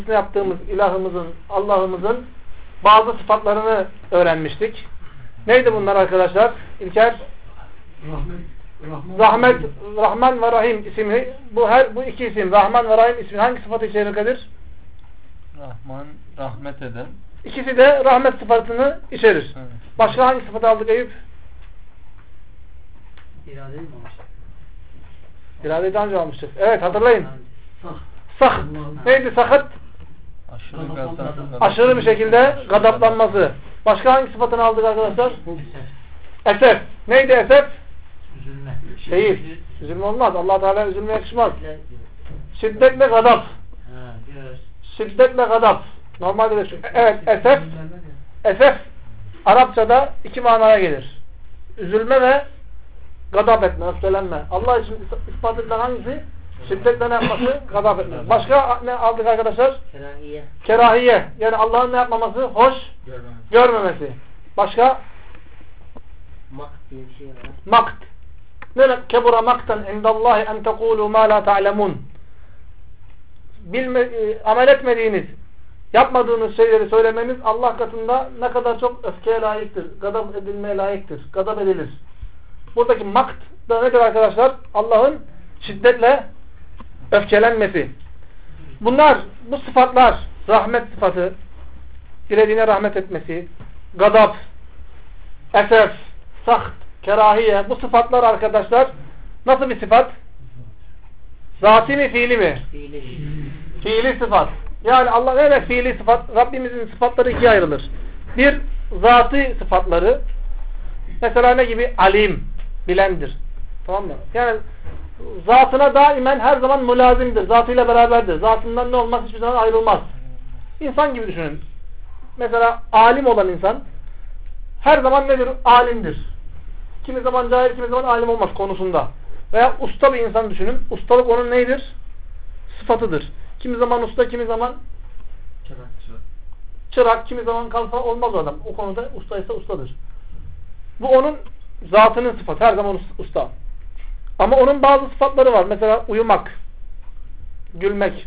yaptığımız ilahımızın, Allah'ımızın bazı sıfatlarını öğrenmiştik. Neydi bunlar arkadaşlar? İlker? Rahmet, Rahman ve Rahim ismi. Bu iki isim, Rahman ve Rahim ismi hangi sıfatı içerir Kadir? Rahman, rahmet eden. İkisi de rahmet sıfatını içerir. Evet. Başka hangi sıfatı aldık Eyüp? İradeyi mi almıştık? İradeyi daha önce almıştık. Evet, hatırlayın. Sah. Neydi sakat? Aşırı bir şekilde gadaplanması. Başka hangi sıfatını aldık arkadaşlar? Esef. Neydi esef? Üzülme. Değil. Üzülme olmaz. Allah Teala üzülmeye yakışmaz. Şiddetle gadap. Şiddetle gadap. Normalde de şu. Evet, esef. Esef Arapçada iki manaya gelir. Üzülme ve gadap etme, öfkelenme. Allah için ispat edilen hangisi? Şiddetle ne yapması? Gadap etme. Başka ne aldık arkadaşlar? Kerahiye. Kerahiye. Yani Allah'ın ne yapmaması? Hoş görmemesi. Başka? Makt diye bir şey var. Makt. Ne demek? Kebura maktan indallahi en tekulu ma la ta'lemun. Amel etmediğiniz, yapmadığınız şeyleri söylemeniz Allah katında ne kadar çok öfkeye layıktır. Gadap edilmeye layıktır. Gadap edilir. Buradaki makt da nedir arkadaşlar? Allah'ın şiddetle öfkelenmesi. Bunlar, bu sıfatlar, rahmet sıfatı, dilediğine rahmet etmesi, gadap, esef, saht, kerahiye, bu sıfatlar arkadaşlar nasıl bir sıfat? Zati mi, fiili mi? Fiili. Fiili sıfat. Yani Allah ne demek fiili sıfat? Rabbimizin sıfatları ikiye ayrılır. Bir, zatî sıfatları. Mesela ne gibi? Alim, bilendir. Tamam mı? Yani zatına daimen her zaman mülazimdir. Zatıyla beraberdir. Zatından ne olmaz? Hiçbir zaman ayrılmaz. İnsan gibi düşünün. Mesela alim olan insan her zaman nedir? Alimdir. Kimi zaman cahil, kimi zaman alim olmaz konusunda. Veya usta bir insan düşünün. Ustalık onun neydir? Sıfatıdır. Kimi zaman usta, kimi zaman çırak, kimi zaman kalfa olmaz o adam. O konuda ustaysa ustadır. Bu onun zatının sıfatı. Her zaman usta. Ama onun bazı sıfatları var. Mesela uyumak, gülmek,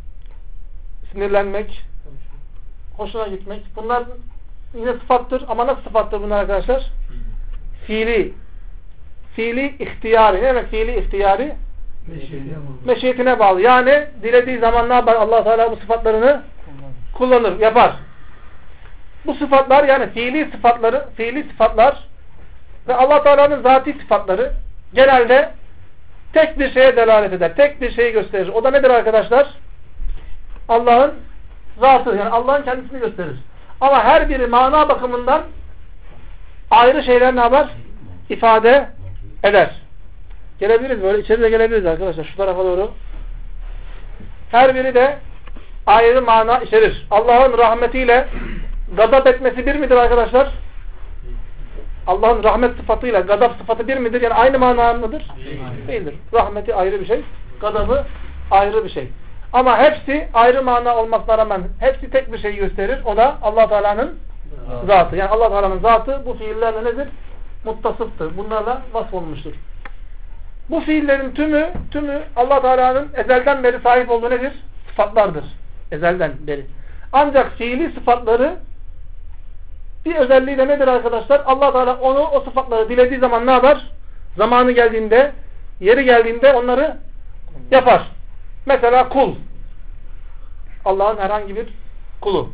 sinirlenmek, hoşuna gitmek. Bunlar yine sıfattır. Ama nasıl sıfattır bunlar arkadaşlar? Fiili. Fiili ihtiyari. Ne demek fiili ihtiyari? Meşiyetine bağlı. Yani dilediği zaman ne yapar? Allah Teala bu sıfatlarını kullanır, yapar. Bu sıfatlar yani fiili sıfatlar ve Allah Teala'nın zati sıfatları genelde tek bir şeye delalet eder. Tek bir şeyi gösterir. O da nedir arkadaşlar? Allah'ın zatı. Yani Allah'ın kendisini gösterir. Ama her biri mana bakımından ayrı şeyler ne yapar? İfade eder. Gelebiliriz böyle. İçeri de gelebiliriz arkadaşlar. Şu tarafa doğru. Her biri de ayrı mana içerir. Allah'ın rahmetiyle gadap etmesi bir midir arkadaşlar? Allah'ın rahmet sıfatıyla gadap sıfatı bir midir? Yani aynı mana mıdır? Değildir. Rahmeti ayrı bir şey. Gadabı ayrı bir şey. Ama hepsi ayrı mana olmasına rağmen hepsi tek bir şey gösterir. O da Allah Teala'nın zatı. Yani Allah Teala'nın zatı bu fiillerle nedir? Muttasıftır. Bunlarla vasfolmuştur. Bu fiillerin tümü Allah Teala'nın ezelden beri sahip olduğu nedir? Sıfatlardır. Ezelden beri. Ancak fiili sıfatları bir özelliği de nedir arkadaşlar? Allah Teala o sıfatları dilediği zaman ne yapar? Zamanı geldiğinde, yeri geldiğinde onları yapar. Mesela kul. Allah'ın herhangi bir kulu.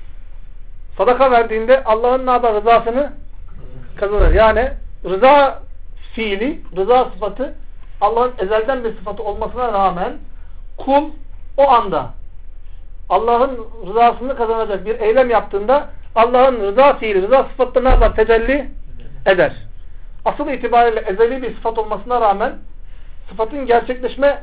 Sadaka verdiğinde Allah'ın ne yapar? Rızasını kazanır. Yani rıza fiili, rıza sıfatı Allah'ın ezelden bir sıfatı olmasına rağmen kul o anda Allah'ın rızasını kazanacak bir eylem yaptığında Allah'ın rıza fiili, rıza sıfatı ne yapar? Tecelli eder. Asıl itibariyle ezeli bir sıfat olmasına rağmen sıfatın gerçekleşmesine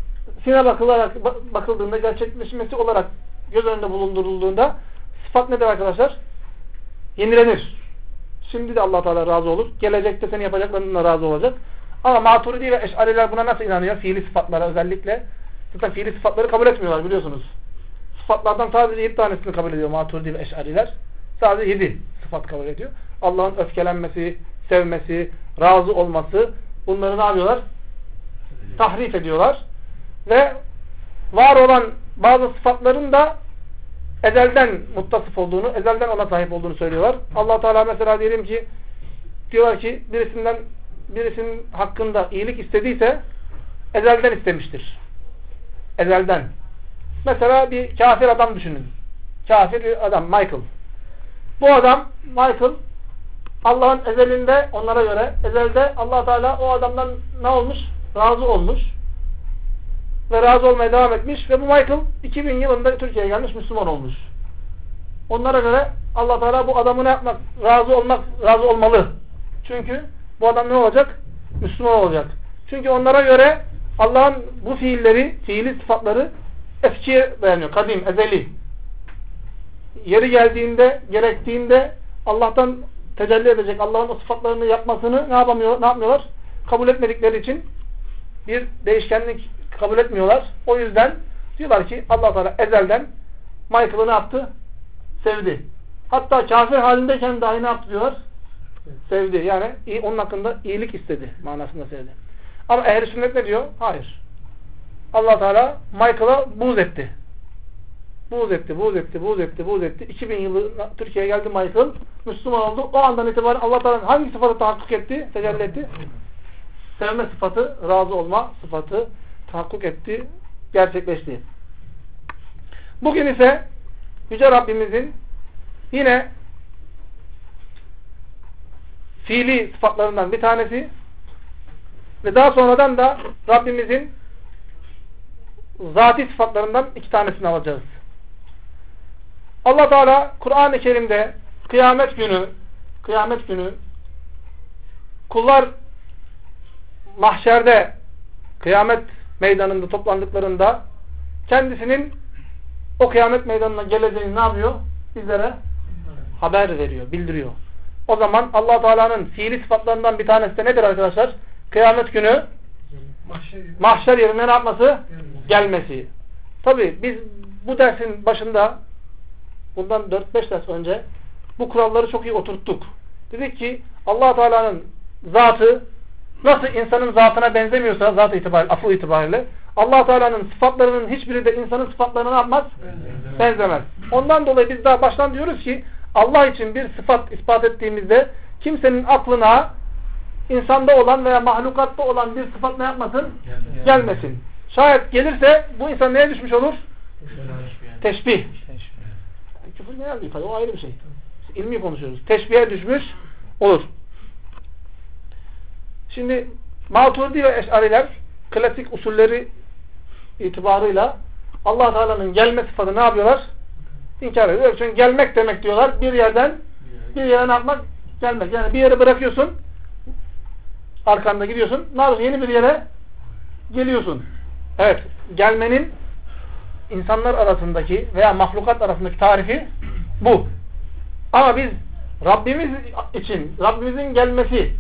bakıldığında, gerçekleşmesi olarak göz önünde bulundurulduğunda sıfat nedir arkadaşlar? Yenilenir. Şimdi de Allah Teala razı olur. Gelecekte senin yapacaklarından razı olacak. Ama Maturidi ve Eş'ariler buna nasıl inanıyor? Fiili sıfatlara özellikle. Zaten fiili sıfatları kabul etmiyorlar biliyorsunuz. Sıfatlardan sadece 7 tanesini kabul ediyor Maturidi ve Eş'ariler. Sadece 7 sıfat kabul ediyor. Allah'ın öfkelenmesi, sevmesi, razı olması bunları ne yapıyorlar? Tahrif ediyorlar. Ve var olan bazı sıfatların da ezelden muttasıf olduğunu, ezelden ona sahip olduğunu söylüyorlar. Allah Teala mesela diyelim ki diyorlar ki birisinin hakkında iyilik istediyse ezelden istemiştir. Ezelden. Mesela bir kafir adam düşünün. Kafir bir adam Michael. Bu adam Michael Allah'ın ezelinde onlara göre ezelde Allah Teala o adamdan ne olmuş? Razı olmuş. Ve razı olmaya devam etmiş. Ve bu Michael 2000 yılında Türkiye'ye gelmiş Müslüman olmuş. Onlara göre Allah Teala bu adamı ne yapmak? Razı olmalı. Çünkü bu adam ne olacak? Müslüman olacak. Çünkü onlara göre Allah'ın bu fiili sıfatları eskiye dayanıyor. Kadim, ezeli. Yeri geldiğinde, gerektiğinde Allah'tan tecelli edecek, Allah'ın o sıfatlarını yapmasını ne yapmıyorlar? Kabul etmedikleri için bir değişkenlik kabul etmiyorlar. O yüzden diyorlar ki Allah Teala ezelden Michael'ı ne yaptı? Sevdi. Hatta kafir halindeyken dahi ne yaptı diyorlar? Sevdi. Yani onun hakkında iyilik istedi manasında sevdi. Ama ehl-i sünnet ne diyor? Hayır. Allah Teala Michael'a buğz etti. Buğz etti. 2000 yılı Türkiye'ye geldi Michael. Müslüman oldu. O andan itibaren Allah Teala hangi sıfatı tahakkuk etti? Tecelli etti? Sevme sıfatı, razı olma sıfatı tahakkuk etti, gerçekleşti. Bugün ise Yüce Rabbimizin yine fiili sıfatlarından bir tanesi ve daha sonradan da Rabbimizin zati sıfatlarından iki tanesini alacağız. Allah Teala Kur'an-ı Kerim'de kıyamet günü kullar mahşerde kıyamet meydanında toplandıklarında kendisinin o kıyamet meydanına geleceğini ne yapıyor? Bizlere haber veriyor, bildiriyor. O zaman Allah Teala'nın fiili sıfatlarından bir tanesi de nedir arkadaşlar? Kıyamet günü mahşer yerine ne yapması? Gelmesi. Tabi biz bu dersin başında bundan 4-5 ders önce bu kuralları çok iyi oturttuk. Dedik ki Allah Teala'nın zatı nasıl insanın zatına benzemiyorsa zat itibariyle, afı itibariyle Allah Teala'nın sıfatlarının hiçbiri de insanın sıfatlarına ne yapmaz? Benzemez. Ondan dolayı biz daha baştan diyoruz ki Allah için bir sıfat ispat ettiğimizde kimsenin aklına insanda olan veya mahlukatta olan bir sıfat ne yapmasın? Gelmesin. Şayet gelirse bu insan neye düşmüş olur? Teşbih. Küfür genel bir ifade. O ayrı bir şey. Biz ilmi konuşuyoruz. Teşbihe düşmüş olur. Şimdi Maturidi ve Eş'ariler klasik usulleri itibarıyla Allah Teala'nın gelme sıfatı ne yapıyorlar? İnkar ediyorlar. Çünkü gelmek demek diyorlar. Bir yerden bir yere ne yapmak? Gelmek. Yani bir yere bırakıyorsun. Arkanda gidiyorsun. Ne yapıyorsun? Yeni bir yere geliyorsun. Evet. Gelmenin insanlar arasındaki veya mahlukat arasındaki tarifi bu. Ama biz Rabbimiz için Rabbimizin gelmesi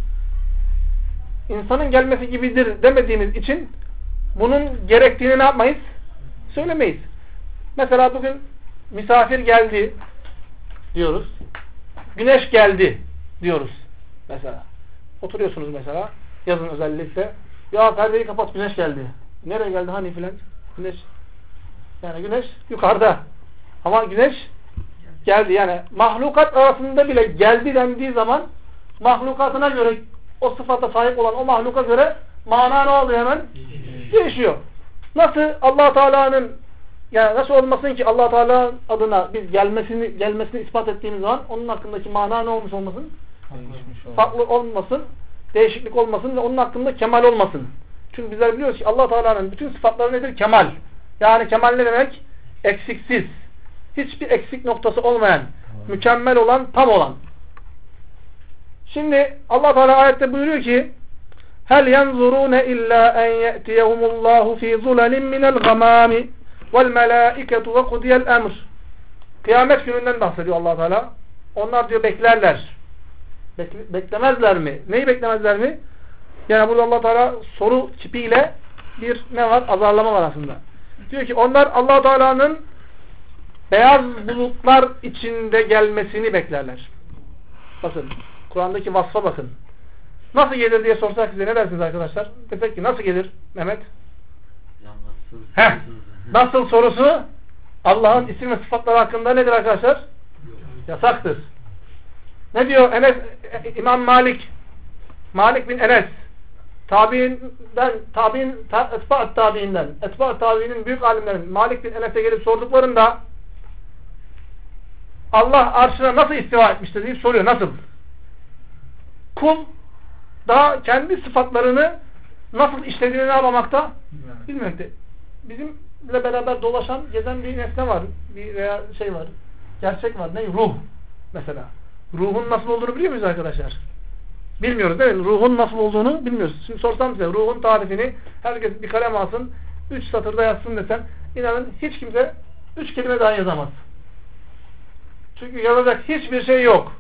insanın gelmesi gibidir demediğimiz için bunun gerektiğini ne yapmayız? Söylemeyiz. Mesela bugün misafir geldi diyoruz. Güneş geldi diyoruz. Mesela. Oturuyorsunuz mesela. Yazın özellikle. Ya perdeyi kapat, güneş geldi. Nereye geldi hani filan? Güneş. Yani güneş yukarıda. Ama güneş geldi. Yani mahlukat arasında bile geldi dendiği zaman mahlukatına göre o sıfata sahip olan o mahluka göre mana ne oluyor hemen? Değişiyor. Nasıl Allah Teala'nın yani nasıl olmasın ki Allah Teala adına biz gelmesini ispat ettiğimiz zaman onun hakkındaki mana ne olmuş olmasın? Farklı olmasın, değişiklik olmasın ve onun hakkında kemal olmasın. Çünkü bizler biliyoruz ki Allah Teala'nın bütün sıfatları nedir? Kemal. Yani kemal ne demek? Eksiksiz. Hiçbir eksik noktası olmayan, mükemmel olan, tam olan. Şimdi Allah Teala ayette buyuruyor ki: "Hel yanzurune illa en ye'tiyehumullahu fi zulalin minel gamami vel melaiketu ve kudiyel emr." Kıyamet gününden bahsediyor Allah Teala. Onlar diyor beklerler. Beklemezler mi? Neyi beklemezler mi? Yani burada Allah Teala soru tipiyle bir ne var? Azarlama var aslında. Diyor ki onlar Allah Teala'nın beyaz bulutlar içinde gelmesini beklerler. Bakın. Kur'an'daki vasfa bakın. Nasıl gelir diye sorsak size ne dersiniz arkadaşlar? Desek ki nasıl gelir Mehmet? Nasıl sorusu Allah'ın isim ve sıfatları hakkında nedir arkadaşlar? Yasaktır. Ne diyor Enes, İmam Malik bin Enes Etba'at tabiinin büyük alimlerin Malik bin Enes'e gelip sorduklarında Allah arşına nasıl istiva etmiştir deyip soruyor. Nasıl? Kul daha kendi sıfatlarını nasıl işlediğini ne yapmamakta? Bilmemekte. Bizimle beraber dolaşan, gezen bir nesne var. Veya şey var. Gerçek var. Ne? Ruh. Mesela. Ruhun nasıl olduğunu biliyor muyuz arkadaşlar? Bilmiyoruz değil mi? Ruhun nasıl olduğunu bilmiyoruz. Şimdi sorsam size ruhun tarifini herkes bir kalem alsın, 3 satırda yazsın desem, inanın hiç kimse 3 kelime daha yazamaz. Çünkü yazacak hiçbir şey yok.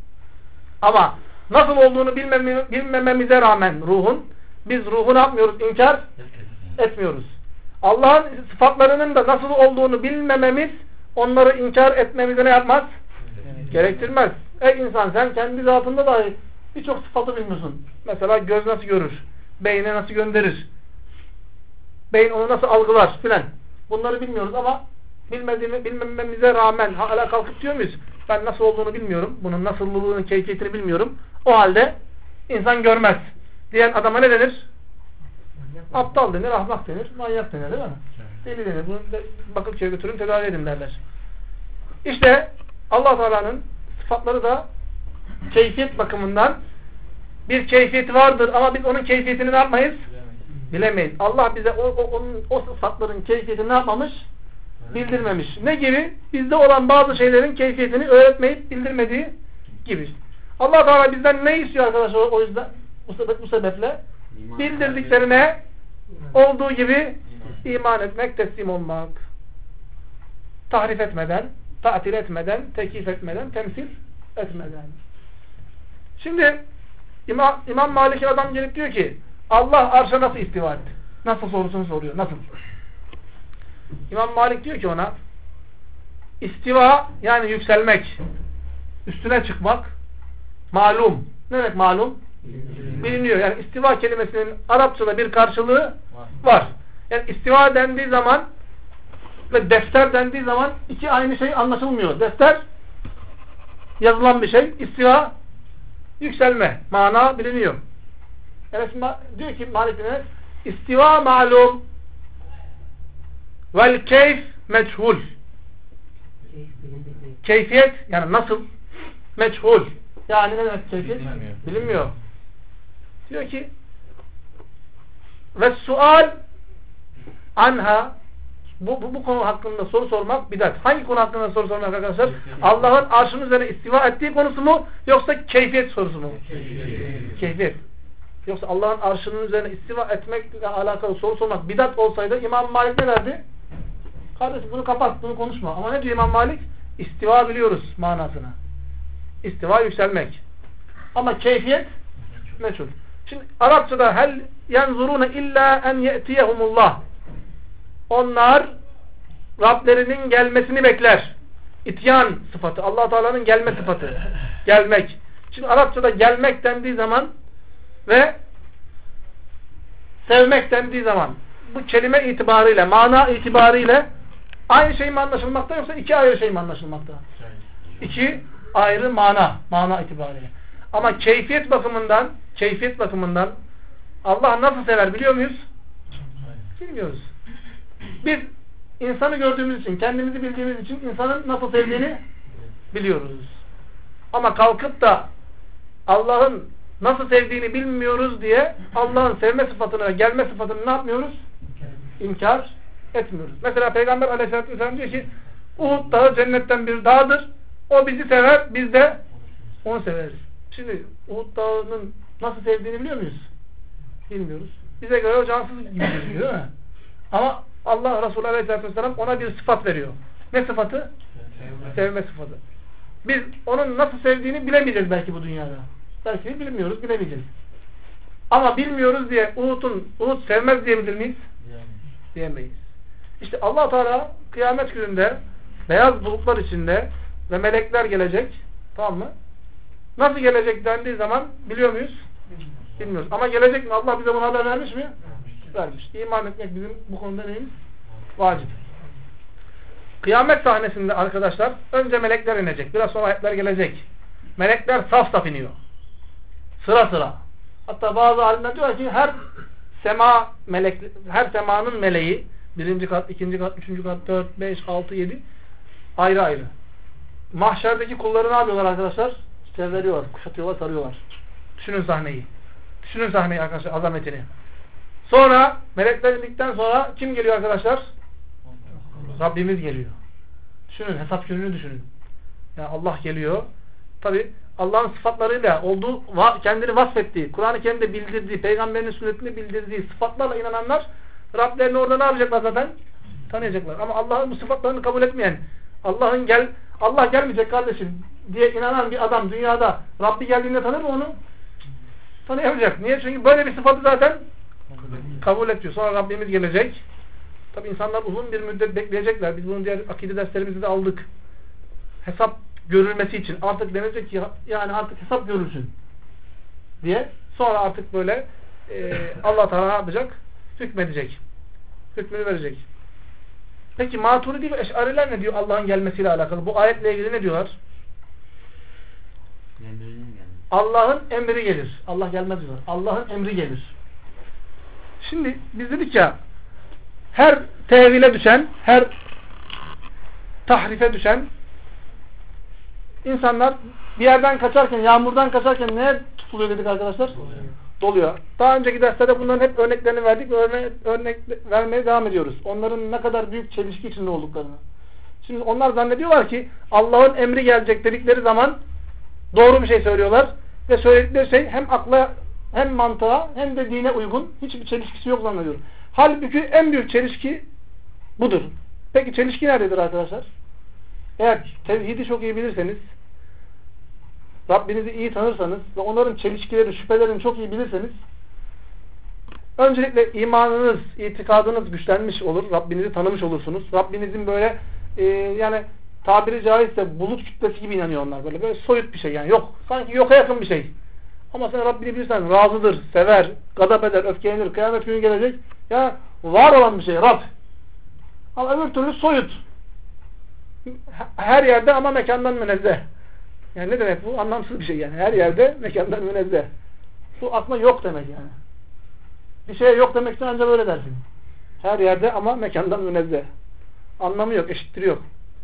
Ama nasıl olduğunu bilmememize rağmen biz ruhu ne yapmıyoruz? İnkar etmiyoruz. Allah'ın sıfatlarının da nasıl olduğunu bilmememiz onları inkar etmemize ne yapmaz? Gerektirmez. Ey insan, sen kendi zatında dahi birçok sıfatı bilmiyorsun. Mesela göz nasıl görür? Beyne nasıl gönderir? Beyin onu nasıl algılar filan. Bunları bilmiyoruz ama bilmememize rağmen hala kalkıp diyor muyuz? Ben nasıl olduğunu bilmiyorum. Bunun nasıllığının keyfiyetini bilmiyorum. O halde insan görmez diyen adama ne denir? Aptal denir, ahmak denir, manyak denir değil mi? Deli denir. Bunu Bakırköy'e götürün, tedavi edin derler. İşte Allah Teala'nın sıfatları da keyfiyet bakımından bir keyfiyeti vardır ama biz onun keyfiyetini ne yapmayız? Bilemeyiz. Allah bize o sıfatların keyfiyetini ne yapmamış? Bildirmemiş. Ne gibi? Bizde olan bazı şeylerin keyfiyetini öğretmeyip bildirmediği gibi. Allah Teala bizden ne istiyor arkadaşlar o yüzden? Bu sebeple bildirdiklerine olduğu gibi iman etmek, teslim olmak. Tahrif etmeden, ta'til etmeden, tekif etmeden, temsil etmeden. Şimdi İmam Malik'e adam gelip diyor ki Allah arşa nasıl istiva etti? Nasıl sorusunu soruyor. Nasıl? İmam Malik diyor ki ona istiva yani yükselmek, üstüne çıkmak malum. Ne demek malum? Biliniyor. Yani istiva kelimesinin Arapçada bir karşılığı var. Yani istiva dendiği zaman ve defter dendiği zaman iki aynı şey anlaşılmıyor. Defter yazılan bir şey. İstiva yükselme. Mana biliniyor. Yani diyor ki Malik bin Enes istiva malum vel keyf meçhul. Keyfiyet yani nasıl? Meçhul. Yani ne demek keyfiyet? Bilinmiyor. Diyor ki ve sual anha bu konu hakkında soru sormak bidat. Hangi konu hakkında soru sormak arkadaşlar? Allah'ın arşının üzerine istiva ettiği konusu mu? Yoksa keyfiyet sorusu mu? Keyfiyet. Yoksa Allah'ın arşının üzerine istiva etmekle alakalı soru sormak bidat olsaydı İmam Malik ne derdi? Kardeşim bunu kapat, bunu konuşma. Ama ne diyor İmam Malik? İstiva biliyoruz manasını. İstiva yükselmek. Ama keyfiyet meçhul. Şimdi Arapçada hel yenzurune illa en ye'tiyehumullah. Onlar Rablerinin gelmesini bekler. İtyan sıfatı. Allah Teala'nın gelme sıfatı. Gelmek. Şimdi Arapçada gelmek dendiği zaman ve sevmek dendiği zaman bu kelime itibarıyla, mana itibarıyla aynı şey mi anlaşılmakta yoksa iki ayrı şey mi anlaşılmakta? İki ayrı mana itibariyle. Ama keyfiyet bakımından Allah nasıl sever biliyor muyuz? Bilmiyoruz. Biz insanı gördüğümüz için, kendimizi bildiğimiz için insanın nasıl sevdiğini biliyoruz. Ama kalkıp da Allah'ın nasıl sevdiğini bilmiyoruz diye Allah'ın sevme sıfatını, gelme sıfatını ne yapmıyoruz? İnkar etmiyoruz. Mesela Peygamber Aleyhisselatü Vesselam diyor ki Uhud dağı cennetten bir dağdır. O bizi sever, biz de onu severiz. Şimdi Uhud dağının nasıl sevdiğini biliyor muyuz? Bilmiyoruz. Bize göre o cansız gibi gözüküyor değil mi? Ama Allah Resulü Aleyhisselatü Vesselam ona bir sıfat veriyor. Ne sıfatı? Sevme sıfatı. Biz onun nasıl sevdiğini bilemeyeceğiz belki bu dünyada. Belki bilmiyoruz, bilemeyeceğiz. Ama bilmiyoruz diye Uhud sevmez diyebilir miyiz? Diyemeyiz. İşte Allah Teala kıyamet gününde beyaz bulutlar içinde ve melekler gelecek. Tamam mı? Nasıl gelecek dendiği zaman biliyor muyuz? Bilmiyoruz. Ama gelecek mi? Allah bize bunu haber vermiş mi? Vermiş. İman etmek bizim bu konuda neyimiz? Vacip. Kıyamet sahnesinde arkadaşlar önce melekler inecek. Biraz sonra ayetler gelecek. Melekler saf saf iniyor. Sıra sıra. Hatta bazı alimler diyor ki her semanın meleği 1. kat, 2. kat, 3. kat, 4, 5, 6, 7 ayrı ayrı. Mahşerdeki kulları ne yapıyorlar arkadaşlar? Çevreliyorlar, kuşatıyorlar, sarıyorlar. Düşünün sahneyi. Düşünün sahneyi arkadaşlar, azametini. Sonra melekler indikten sonra kim geliyor arkadaşlar? Rabbimiz geliyor. Düşünün, hesap gününü düşünün. Yani Allah geliyor. Tabi Allah'ın sıfatlarıyla olduğu, kendini vasfettiği, Kur'an-ı Kerim'de bildirdiği, Peygamberinin sünnetini bildirdiği sıfatlarla inananlar Rablerini orada ne yapacaklar zaten? Tanıyacaklar. Ama Allah'ın bu sıfatlarını kabul etmeyen, Allah gelmeyecek kardeşim diye inanan bir adam dünyada Rabbi geldiğinde tanır mı onu? Tanıyamayacak. Niye? Çünkü böyle bir sıfatı zaten kabul ediyor. Sonra Rabbimiz gelecek. Tabi insanlar uzun bir müddet bekleyecekler. Biz bunu diğer akide derslerimizde de aldık. Hesap görülmesi için. Artık denecek ki yani artık hesap görülsün diye. Sonra artık böyle Allah Teala ne yapacak? Hükmedecek. Hükmünü verecek. Peki Maturidi ve Eş'ariler ne diyor Allah'ın gelmesiyle alakalı? Bu ayetle ilgili ne diyorlar? Allah'ın emri gelir. Allah gelmez diyorlar. Allah'ın emri gelir. Şimdi biz dedik ya her tevhile düşen, her tahrife düşen insanlar bir yerden kaçarken, yağmurdan kaçarken neye tutuluyor dedik arkadaşlar? Doluyor. Daha önceki derslerde bunların hep örneklerini verdik ve örnek vermeye devam ediyoruz. Onların ne kadar büyük çelişki içinde olduklarını. Şimdi onlar zannediyorlar ki Allah'ın emri gelecek dedikleri zaman doğru bir şey söylüyorlar ve söyledikleri şey hem akla hem mantığa hem de dine uygun. Hiçbir çelişkisi yok zannediyorum. Halbuki en büyük çelişki budur. Peki çelişki nerededir arkadaşlar? Eğer tevhidi çok iyi bilirseniz, Rabbinizi iyi tanırsanız ve onların çelişkileri, şüphelerini çok iyi bilirseniz öncelikle imanınız, itikadınız güçlenmiş olur. Rabbinizi tanımış olursunuz. Rabbinizin böyle yani tabiri caizse bulut kütlesi gibi inanıyor onlar. Böyle soyut bir şey yani. Yok. Sanki yoka yakın bir şey. Ama sen Rabbini bilirsen razıdır, sever, gadap eder, öfkelenir, kıyamet günü gelecek. Ya var olan bir şey Rab. Ama öbür türlü soyut. Her yerde ama mekandan münezzeh. Yani ne demek bu? Anlamsız bir şey yani. Her yerde mekandan münezzeh. Bu aslında yok demek yani. Bir şeye yok demekten ancak böyle dersin. Her yerde ama mekandan münezzeh. Anlamı yok, eşittir yok.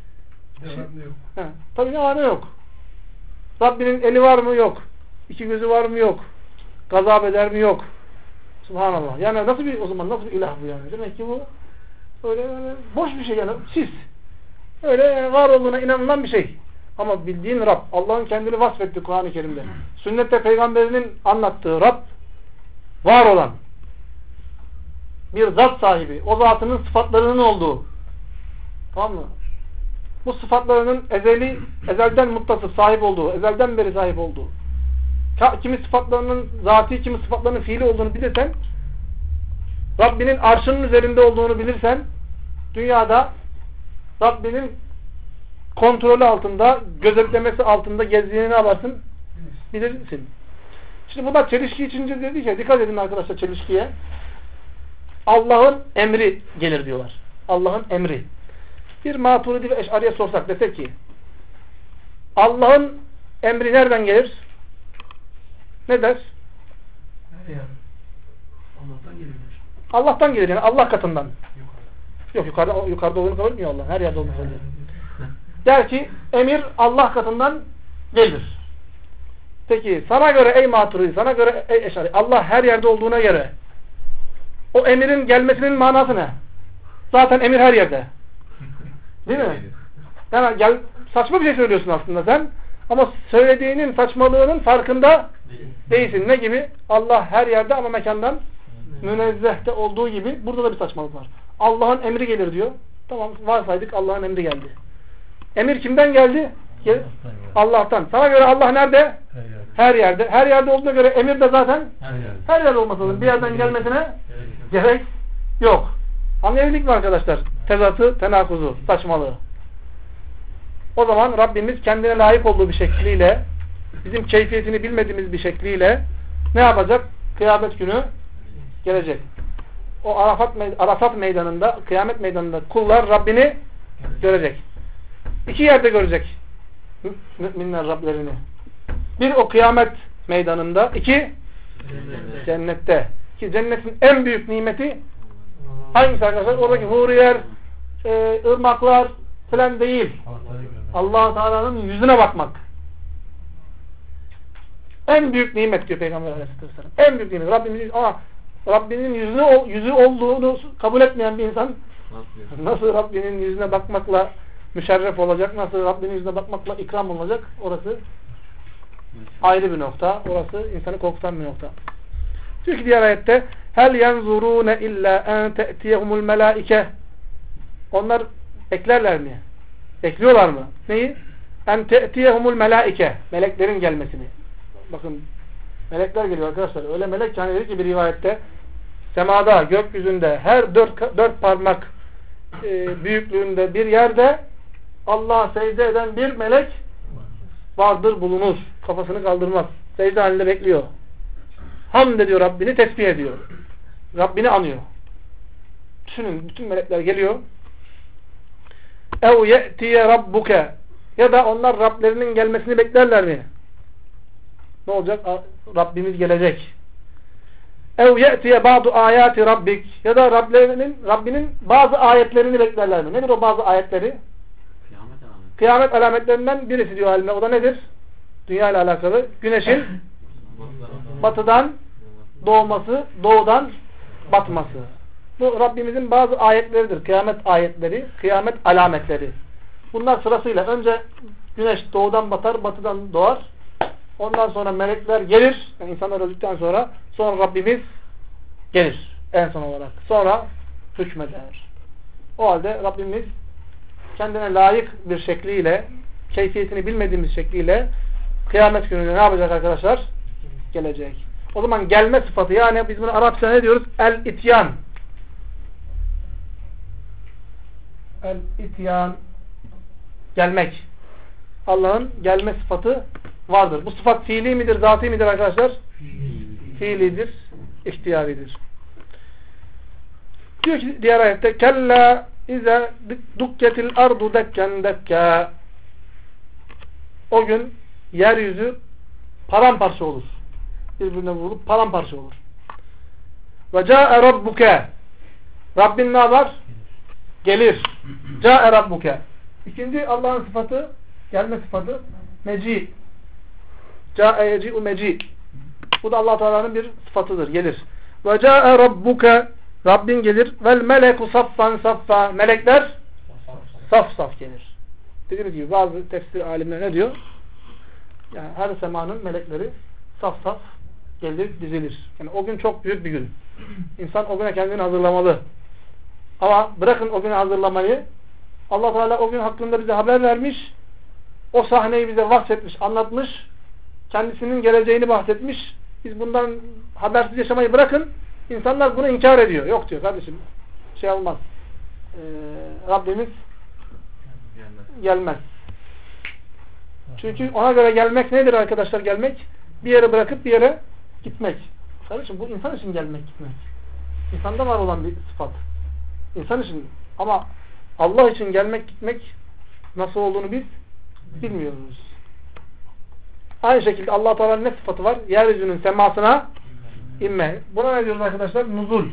Tabii ne anı yok. Rabbinin eli var mı? Yok. İki gözü var mı? Yok. Gazap eder mi? Yok. Subhanallah. Yani nasıl bir, o zaman nasıl bir ilah bu yani? Demek ki bu öyle boş bir şey yani. Siz. Öyle var olduğuna inanılan bir şey. Ama bildiğin Rab, Allah'ın kendini vasfetti Kur'an-ı Kerim'de. Sünnette Peygamberinin anlattığı Rab, var olan bir zat sahibi, o zatının sıfatlarının olduğu, tamam mı? Bu sıfatlarının ezelden muttasıf sahip olduğu, ezelden beri sahip olduğu, kimi sıfatlarının zati, kimi sıfatlarının fiili olduğunu bilirsen, Rabbinin arşının üzerinde olduğunu bilirsen, dünyada Rabbinin kontrolü altında, gözetlemesi altında gezdiğini ne yaparsın? Bilirsin. Şimdi bunlar çelişki içince dedik ya, dikkat edin arkadaşlar çelişkiye. Allah'ın emri gelir diyorlar. Allah'ın emri. Bir Maturidi ve Eş'ariye sorsak desek ki Allah'ın emri nereden gelir? Ne der? Allah'tan gelir. Allah'tan gelir yani Allah katından. Yok yukarıda olduğunu kabul etmiyor Allah. Her yerde olduğunu söylüyor. Der ki emir Allah katından gelir. Peki sana göre ey Maturidi, sana göre ey Eş'ari, Allah her yerde olduğuna göre o emirin gelmesinin manası ne? Zaten emir her yerde. Değil mi? Yani saçma bir şey söylüyorsun aslında sen. Ama söylediğinin saçmalığının farkında değilsin. Ne gibi? Allah her yerde ama mekandan münezzehte olduğu gibi burada da bir saçmalık var. Allah'ın emri gelir diyor. Tamam varsaydık Allah'ın emri geldi. Emir kimden geldi? Allah'tan. Sana göre Allah nerede? Her yerde. Her yerde olduğuna göre emir de zaten her yerde olması lazım. Bir yerden gelmesine gerek yok. Anlayabildik mi arkadaşlar? Tezatı, tenakuzu, saçmalığı. O zaman Rabbimiz kendine layık olduğu bir şekliyle, bizim keyfiyetini bilmediğimiz bir şekliyle ne yapacak? Kıyamet günü gelecek. o Arafat meydanında, kıyamet meydanında kullar Rabbini görecek. İki yerde görecek müminler Rablerini. Bir o kıyamet meydanında, iki cennette. Ki cennetin en büyük nimeti hangisi arkadaşlar? Oradaki huriler, ırmaklar falan değil. Allah Teala'nın yüzüne bakmak. En büyük nimet diyor Peygamber Aleyhisselam. En büyük nimet. Rabbinin yüzü olduğunu kabul etmeyen bir insan nasıl Rabbinin yüzüne bakmakla müşerref olacak? Nasıl Rabbinin yüzüne bakmakla ikram olacak? Orası ayrı bir nokta. Orası insanı korkutan bir nokta. Çünkü diğer ayette hel yenzurune illa en te'tiyehumul melaike. Onlar beklerler mi? Bekliyorlar mı? Neyi? En te'tiyehumul melaike. Meleklerin gelmesini. Bakın melekler geliyor arkadaşlar. Öyle melek yani dedi ki bir rivayette semada, gökyüzünde her dört parmak büyüklüğünde bir yerde Allah'a secde eden bir melek vardır, bulunur. Kafasını kaldırmaz. Secde halinde bekliyor. Hamd ediyor, Rabbini tesbih ediyor. Rabbini anıyor. Düşünün, bütün melekler geliyor. ev ye'tiye rabbuke, ya da onlar Rablerinin gelmesini beklerler mi? Ne olacak? Rabbimiz gelecek. ev ye'tiye ba'du ayati rabbik, ya da Rabbinin bazı ayetlerini beklerler mi? Nedir o bazı ayetleri? Kıyamet alametlerinden birisi diyor alimler. O da nedir? Dünya ile alakalı. Güneşin batıdan doğması, doğudan batması. Bu Rabbimizin bazı ayetleridir. Kıyamet ayetleri, kıyamet alametleri. Bunlar sırasıyla önce güneş doğudan batar, batıdan doğar. Ondan sonra melekler gelir. Yani insanlar öldükten sonra Rabbimiz gelir en son olarak. Sonra hükmeder. O halde Rabbimiz kendine layık bir şekliyle, keyfiyetini bilmediğimiz şekliyle kıyamet gününe ne yapacak arkadaşlar? Gelecek. O zaman gelme sıfatı, yani biz bunu Arapça ne diyoruz? El-ityan. El-ityan. Gelmek. Allah'ın gelme sıfatı vardır. Bu sıfat fiili midir, zati midir arkadaşlar? Fiilidir, ihtiyaridir. Diyor ki diğer ayette kella ize dukketil ardu dekken dekka. O gün yeryüzü paramparça olur. Birbirine vurulup paramparça olur. Ve ca'e rabbuke. Rabbin ne var? Gelir. Ca'e rabbuke. İkinci Allah'ın sıfatı, gelme sıfatı meci. Ca'e yeci'u meci. Bu da Allah Teala'nın bir sıfatıdır. Gelir. Ve ca'e rabbuke. Rabbin gelir. Vel meleku saffan saffa. Melekler saf saf gelir. Dediğimiz gibi bazı tefsir alimler ne diyor? Yani her semanın melekleri saf saf gelir, dizilir. Yani o gün çok büyük bir gün. İnsan o güne kendini hazırlamalı. Ama bırakın o güne hazırlamayı, Allah Teala o gün hakkında bize haber vermiş. O sahneyi bize bahsetmiş, anlatmış. Kendisinin geleceğini bahsetmiş. Biz bundan habersiz yaşamayı bırakın. İnsanlar bunu inkar ediyor. Yok diyor kardeşim. Şey olmaz. Rabbimiz gelmez. Çünkü ona göre gelmek nedir arkadaşlar? Gelmek bir yere bırakıp bir yere gitmek. Kardeşim bu insan için gelmek, gitmek. İnsanda var olan bir sıfat. İnsan için. Ama Allah için gelmek, gitmek nasıl olduğunu biz bilmiyoruz. Aynı şekilde Allah Teala'nın ne sıfatı var? Yeryüzünün semasına inme. Buna ne diyoruz arkadaşlar? Nuzul.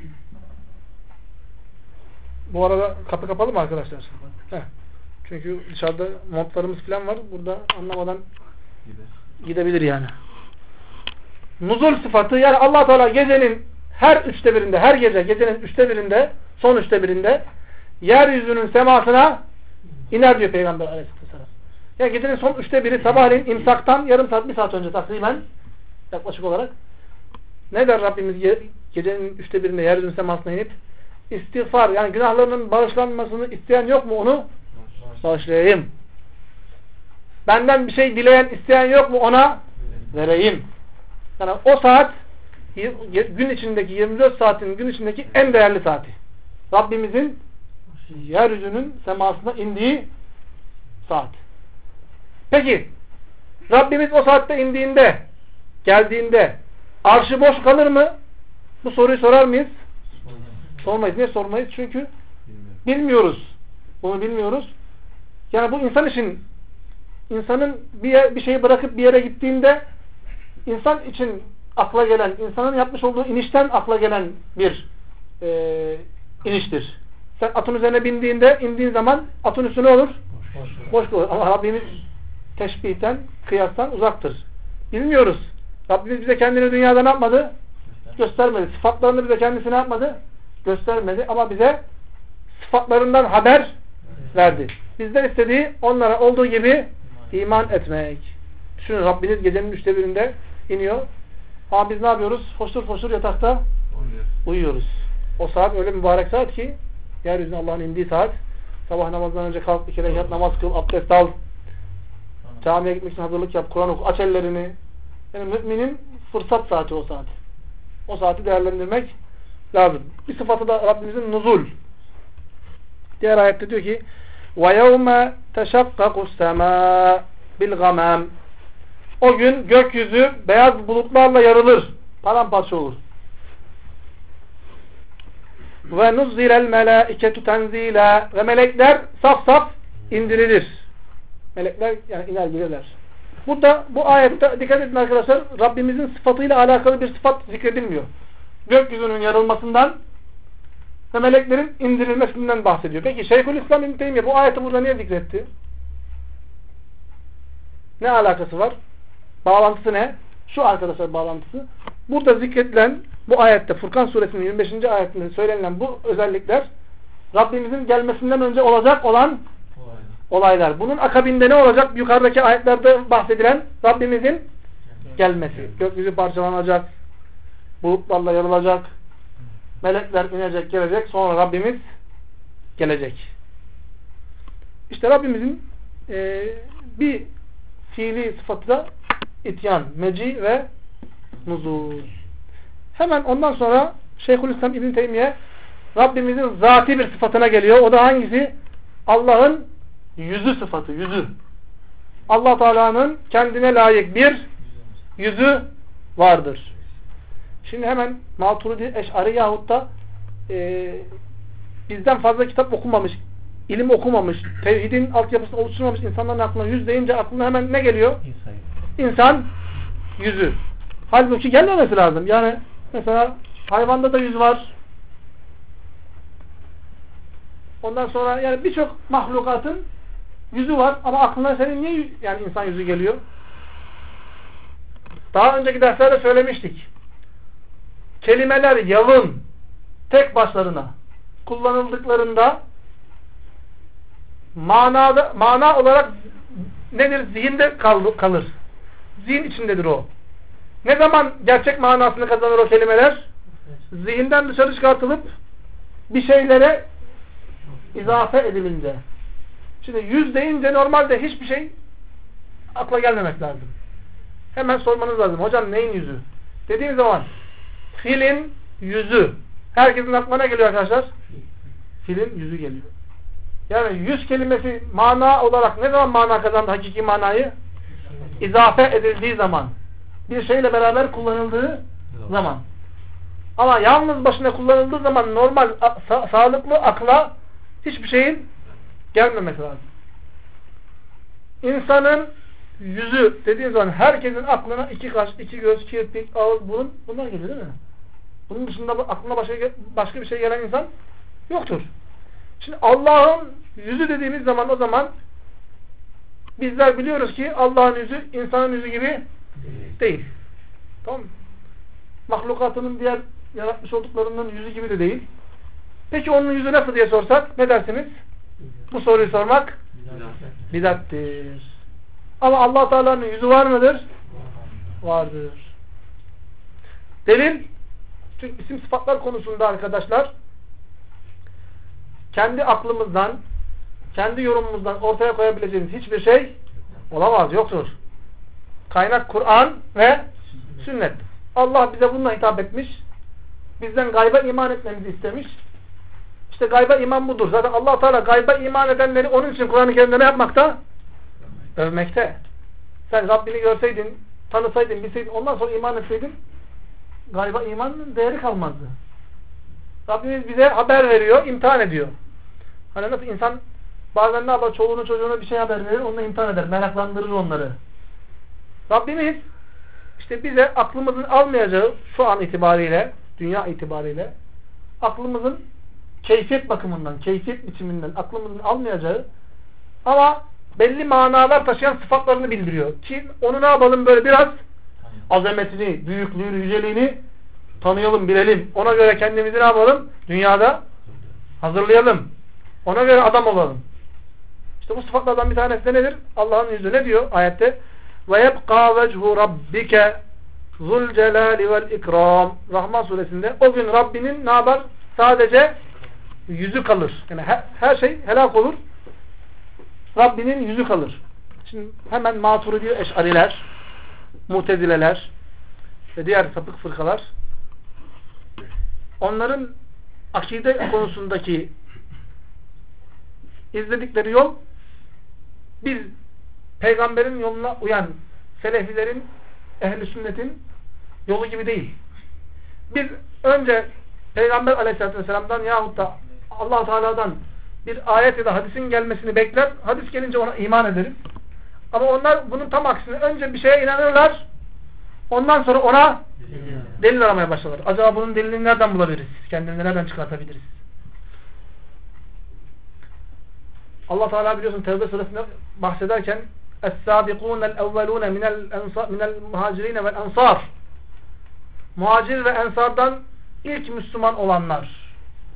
Bu arada kapı kapalı mı arkadaşlar? Heh. Çünkü dışarıda montlarımız falan var. Burada anlamadan gidebilir yani. Nuzul sıfatı, yani Allah Teala gecenin her üçte birinde, her gece gecenin üçte birinde, son üçte birinde yeryüzünün semasına iner diyor Peygamber Aleyhisselam. Yani gecenin son üçte biri sabahleyin imsaktan yarım saat, bir saat önce takriben yaklaşık olarak ne der Rabbimiz gecenin üçte birinde yeryüzünün semasına inip? İstiğfar, yani günahlarının bağışlanmasını isteyen yok mu, onu bağışlayayım. Benden bir şey dileyen, isteyen yok mu, ona vereyim. Yani o saat gün içindeki 24 saatin gün içindeki en değerli saati. Rabbimizin yeryüzünün semasına indiği saat. Peki Rabbimiz o saatte indiğinde, geldiğinde arşı boş kalır mı? Bu soruyu sorar mıyız? Sormayız. Niye sormayız? Çünkü bilmiyoruz. Bunu bilmiyoruz. Yani bu insan için, insanın bir şeyi bırakıp bir yere gittiğinde insan için akla gelen, insanın yapmış olduğu inişten akla gelen bir iniştir. Sen atın üzerine indiğin zaman atın üstü ne olur? Boş olur. Ama Rabbimiz teşbihten, kıyastan uzaktır. Bilmiyoruz. Rabbimiz bize kendini dünyada ne yapmadı? Göstermedi. Sıfatlarını bize kendisi ne yapmadı? Göstermedi. Ama bize sıfatlarından haber verdi. Bizden istediği onlara olduğu gibi iman etmek. Düşünün, Rabbiniz gecenin 3'te 1'inde iniyor. Ama biz ne yapıyoruz? Foşur foşur yatakta uyuyoruz. O saat öyle mübarek saat ki, yeryüzüne Allah'ın indiği saat. Sabah namazından önce kalk, 2 rekat namaz kıl, abdest al, camiye gitmek için hazırlık yap, Kur'an oku, aç ellerini. Yani müminin fırsat saati o saat. O saati değerlendirmek lazım. Bir sıfatı da Rabbimizin nuzul. Diğer ayette diyor ki وَيَوْمَ تَشَقَّقُ السَّمَاءِ بِالْغَمَامِ O gün gökyüzü beyaz bulutlarla yarılır. Paramparça olur. وَنُزِّلَ الْمَلَائِكَةُ تَنْزِيلًا Ve melekler saf saf indirilir. Melekler yani iner gelirler. Burada bu ayette dikkat edin arkadaşlar, Rabbimizin sıfatıyla alakalı bir sıfat zikredilmiyor. Gökyüzünün yarılmasından ve meleklerin indirilmesinden bahsediyor. Peki Şeyhülislam İbn Teymiyye bu ayeti burada niye zikretti? Ne alakası var? Bağlantısı ne? Şu arkadaşlar bağlantısı. Burada zikredilen bu ayette, Furkan suresinin 25. ayetinde söylenilen bu özellikler Rabbimizin gelmesinden önce olacak olan olaylar. Bunun akabinde ne olacak? Yukarıdaki ayetlerde bahsedilen Rabbimizin gelmesi. Gökyüzü parçalanacak, bulutlarla yarılacak, melekler inecek, gelecek, sonra Rabbimiz gelecek. İşte Rabbimizin bir fiili sıfatı da ityan, meci ve nuzul. Hemen ondan sonra Şeyhülislam İbn Teymiyye Rabbimizin zati bir sıfatına geliyor. O da hangisi? Allah'ın yüzü sıfatı, yüzü. Allah Teala'nın kendine layık bir yüzü vardır. Şimdi hemen Maturidi, Eş'ari yahut da bizden fazla kitap okumamış, ilim okumamış, tevhidin altyapısını oluşturmamış insanların aklına yüz deyince aklına hemen ne geliyor? İnsan yüzü. Halbuki gelmemesi lazım. Yani mesela hayvanda da yüz var. Ondan sonra yani birçok mahlukatın yüzü var ama aklına senin niye yani insan yüzü geliyor? Daha önceki derslerde söylemiştik. Kelimeler yalın, tek başlarına kullanıldıklarında mana olarak nedir? Zihinde kalır. Zihin içindedir o. Ne zaman gerçek manasını kazanır o kelimeler? Zihinden dışarı çıkartılıp bir şeylere izafe edilince. Şimdi yüz deyince normalde hiçbir şey akla gelmemek lazım. Hemen sormanız lazım. Hocam neyin yüzü? Dediğim zaman filin yüzü. Herkesin aklına ne geliyor arkadaşlar? Filin yüzü geliyor. Yani yüz kelimesi mana olarak ne zaman mana kazandı hakiki manayı? İzafe edildiği zaman. Bir şeyle beraber kullanıldığı zaman. Ama yalnız başına kullanıldığı zaman normal, sağlıklı akla hiçbir şeyin gelmemesi lazım. İnsanın yüzü dediğin zaman herkesin aklına iki kaş, iki göz, kirpik, ağız, burun bunlar geliyor değil mi? Bunun dışında aklına başka bir şey gelen insan yoktur. Şimdi Allah'ın yüzü dediğimiz zaman o zaman bizler biliyoruz ki Allah'ın yüzü insanın yüzü gibi değil. Tamam mı? Mahlukatının diğer yaratmış olduklarının yüzü gibi de değil. Peki onun yüzü nasıl diye sorsak ne dersiniz? Bu soruyu sormak bidattir. Ama Allah Teala'nın yüzü var mıdır? Vardır. Delil? Çünkü isim sıfatlar konusunda arkadaşlar kendi aklımızdan, kendi yorumumuzdan ortaya koyabileceğimiz hiçbir şey olamaz, yoktur. Kaynak Kur'an ve sünnet. Allah bize bununla hitap etmiş. Bizden gayba iman etmemizi istemiş. İşte gayba iman budur. Zaten Allah Teala gayba iman edenleri onun için Kur'an-ı Kerim'de ne yapmakta? Övmekte. Sen Rabbini görseydin, tanısaydın, bilseydin, ondan sonra iman etseydin gayba imanın değeri kalmazdı. Rabbimiz bize haber veriyor, imtihan ediyor. Hani nasıl insan bazen ne yapar? Çoluğunu çocuğuna bir şey haber verir, onunla imtihan eder, meraklandırır onları. Rabbimiz işte bize aklımızın almayacağı şu an itibariyle, dünya itibariyle aklımızın keyfiyet bakımından, keyfiyet biçiminden aklımızın almayacağı ama belli manalar taşıyan sıfatlarını bildiriyor. Ki onu ne yapalım böyle biraz azametini, büyüklüğünü, yüceliğini tanıyalım, bilelim. Ona göre kendimizi ne yapalım? Dünyada hazırlayalım. Ona göre adam olalım. İşte bu sıfatlardan bir tanesi de nedir? Allah'ın yüzü ne diyor ayette? وَيَبْقَى وَجْهُ رَبِّكَ ذُلْ جَلَالِ وَالْاِكْرَامِ Rahman suresinde o gün Rabbinin ne yapar? Sadece yüzü kalır. Yani her şey helak olur. Rabbinin yüzü kalır. Şimdi hemen Maturidi Eş'ariler, Mutezileler ve diğer sapık fırkalar onların akide konusundaki izledikleri yol biz peygamberin yoluna uyan selefilerin, ehl-i sünnetin yolu gibi değil. Biz önce Peygamber aleyhissalatü vesselam'dan yahut da Allah-u Teala'dan bir ayet ya da hadisin gelmesini bekler. Hadis gelince ona iman ederiz. Ama onlar bunun tam aksine önce bir şeye inanırlar. Ondan sonra ona delil aramaya başlarlar. Acaba bunun delilini nereden bulabiliriz? Kendimizi nereden çıkartabiliriz? Allah Teala biliyorsun Tevbe suresinde bahsederken Es-sâbikûnel evvelûne minel muhacirîne vel ensâr Muhacir ve ensardan ilk Müslüman olanlar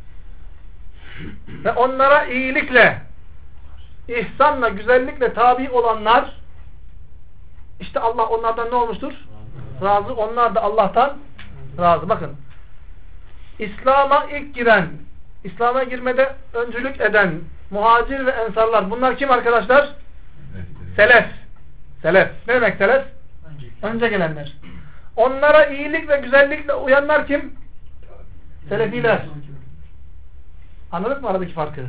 ve onlara iyilikle, ihsanla, güzellikle tabi olanlar işte Allah onlardan ne olmuştur? Razı. Onlar da Allah'tan razı. Bakın İslam'a ilk giren, İslam'a girmede öncülük eden muhacir ve ensarlar. Bunlar kim arkadaşlar? Selef. Selef. Ne demek selef? Önce gelenler. Onlara iyilik ve güzellikle uyanlar kim? Selefiler. Anladık mı aradaki farkı?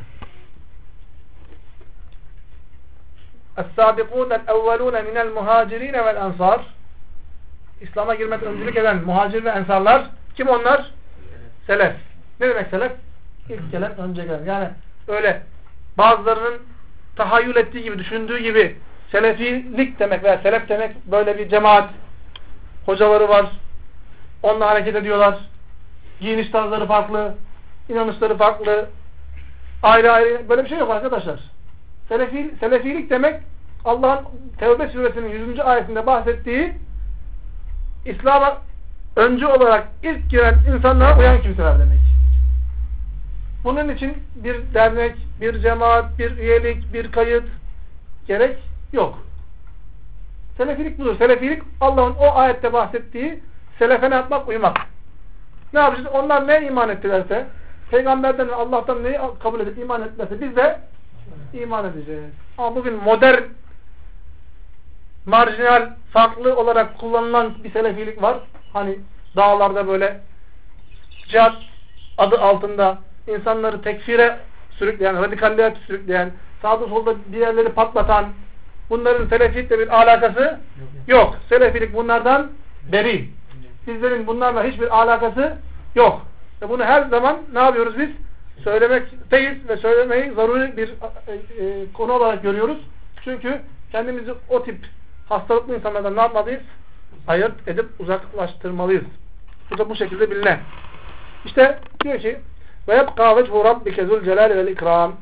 Es-sâbikûnel evvelûne minel muhacirîne vel ensâr İslam'a girmeden öncülük eden muhacir ve ensarlar kim onlar? Selef. Ne demek selef? İlk gelen, önce gelen. Yani öyle bazılarının tahayyül ettiği gibi, düşündüğü gibi selefilik demek veya selef demek böyle bir cemaat hocaları var. Onunla hareket ediyorlar. Giyiniş tarzları farklı, inanışları farklı. Ayrı ayrı böyle bir şey yok arkadaşlar. Selefilik demek Allah'ın Tevbe suresinin 100. ayetinde bahsettiği İslam'a öncü olarak ilk giren insanlara uyan kimseler demek. Bunun için bir dernek, bir cemaat, bir üyelik, bir kayıt gerek yok. Selefilik budur. Selefilik Allah'ın o ayette bahsettiği selefe ne yapmak? Uymak. Ne yapacağız? Onlar neye iman ettilerse, peygamberden ve Allah'tan neyi kabul edip iman ettilerse biz de iman edeceğiz. Ama bugün modern, marjinal, farklı olarak kullanılan bir selefilik var. Hani dağlarda böyle cihat adı altında insanları tekfire sürükleyen, radikalliğe sürükleyen, sağda solda bir yerleri patlatan, bunların selefilikle bir alakası yok. Selefilik bunlardan beri. Bizlerin bunlarla hiçbir alakası yok. Ve bunu her zaman ne yapıyoruz biz? Söylemekteyiz ve söylemeyi zaruri bir konu olarak görüyoruz. Çünkü kendimizi o tip hastalıklı insanlardan ne yapmalıyız? Ayırt edip uzaklaştırmalıyız. Bu da bu şekilde bilinen. İşte diyor ki وَيَبْقَى وَجْهُ رَبِّكَ ذُو الْجَلَالِ وَالْاِكْرَامِ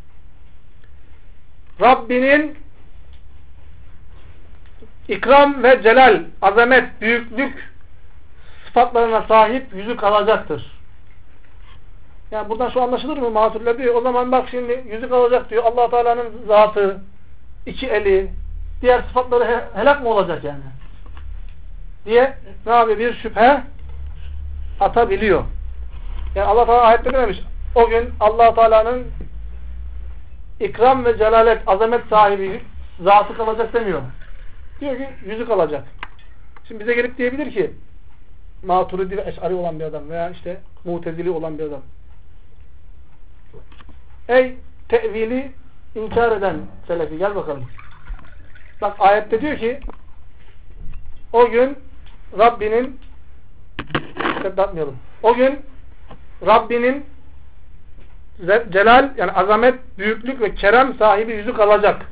Rabbinin ikram ve celal, azamet, büyüklük sıfatlarına sahip yüzü kalacaktır. Yani buradan şu anlaşılır mı? Maturler diyor. O zaman bak şimdi yüzü kalacak diyor. Allah Teala'nın zatı, iki eli, diğer sıfatları helak mı olacak yani? Diye ne yapıyor? Bir şüphe atabiliyor. Yani Allah Teala ayette dememiş. O gün Allah Teala'nın ikram ve celalet, azamet sahibi zatı kalacak demiyor. Diyor ki yüzü kalacak. Şimdi bize gelip diyebilir ki Maturidi ve Eş'ari olan bir adam veya işte Mutezili olan bir adam. Ey tevili inkar eden selefi gel bakalım. Bak ayette diyor ki o gün Rabbinin o gün Rabbinin celal yani azamet, büyüklük ve kerem sahibi yüzü kalacak.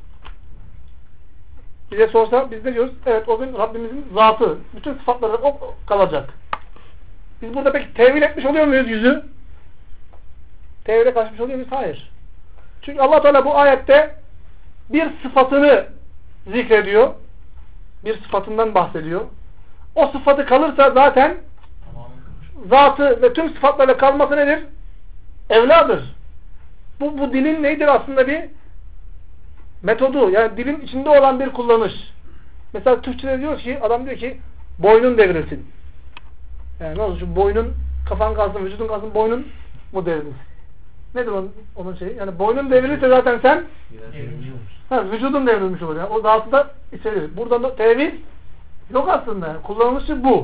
Bize sorsa biz de diyoruz evet o gün Rabbimizin zatı, bütün sıfatları o kalacak. Biz burada peki tevil etmiş oluyor muyuz yüzü? Tevhile kaçmış oluyor muyuz? Hayır. Çünkü Allah Teala bu ayette bir sıfatını zikrediyor. Bir sıfatından bahsediyor. O sıfatı kalırsa zaten zatı ve tüm sıfatlarla kalması nedir? Evladır. Bu dilin neydir aslında bir metodu. Yani dilin içinde olan bir kullanış. Mesela Türkçe'de diyor ki, adam diyor ki boynun devrilsin. Yani ne olur şu boynun, kafan kalsın, vücudun kalsın, boynun mu devrilsin? Nedir onun şeyi? Yani boynun devrilirse zaten sen vücudun devrilmiş olur. Yani o zatı da içerir. Buradan da tevil yok aslında. Kullanılışı bu.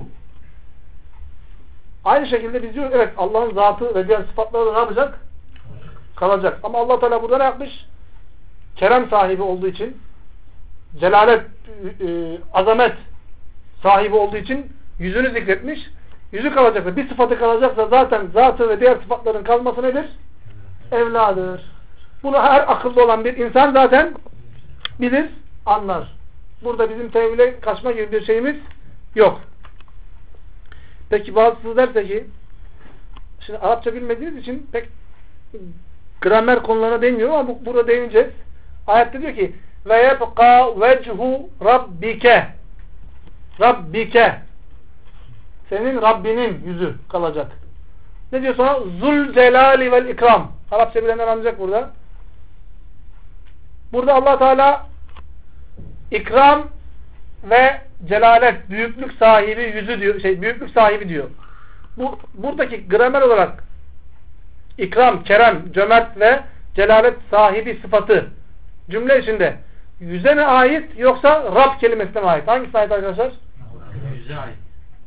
Aynı şekilde biz diyoruz evet Allah'ın zatı ve diğer sıfatları da ne yapacak? Kalacak. Ama Allah Teala burada ne yapmış? Kerem sahibi olduğu için, celalet, azamet sahibi olduğu için yüzünü zikretmiş. Yüzü kalacaksa, bir sıfatı kalacaksa zaten zatı ve diğer sıfatların kalması nedir? Evladır. Bunu her akıllı olan bir insan zaten bilir, anlar. Burada bizim tevhile kaçma gibi bir şeyimiz yok. Peki bazısı derse ki şimdi Arapça bilmediğiniz için pek gramer konularına değinmiyorum ama burada değineceğiz. Ayette diyor ki ve yebqa vechu rabbike Rabbike senin Rabbinin yüzü kalacak. Ne diyor sonra? Zul celali vel ikram. Arapça bilenler anlayacak burada. Burada Allah Teala ikram ve celalet, büyüklük sahibi yüzü diyor, büyüklük sahibi diyor. Buradaki gramer olarak ikram, kerem, cömert ve celalet sahibi sıfatı cümle içinde yüze mi ait yoksa Rab kelimesine mi ait? Hangisine ait arkadaşlar? Yüze ait.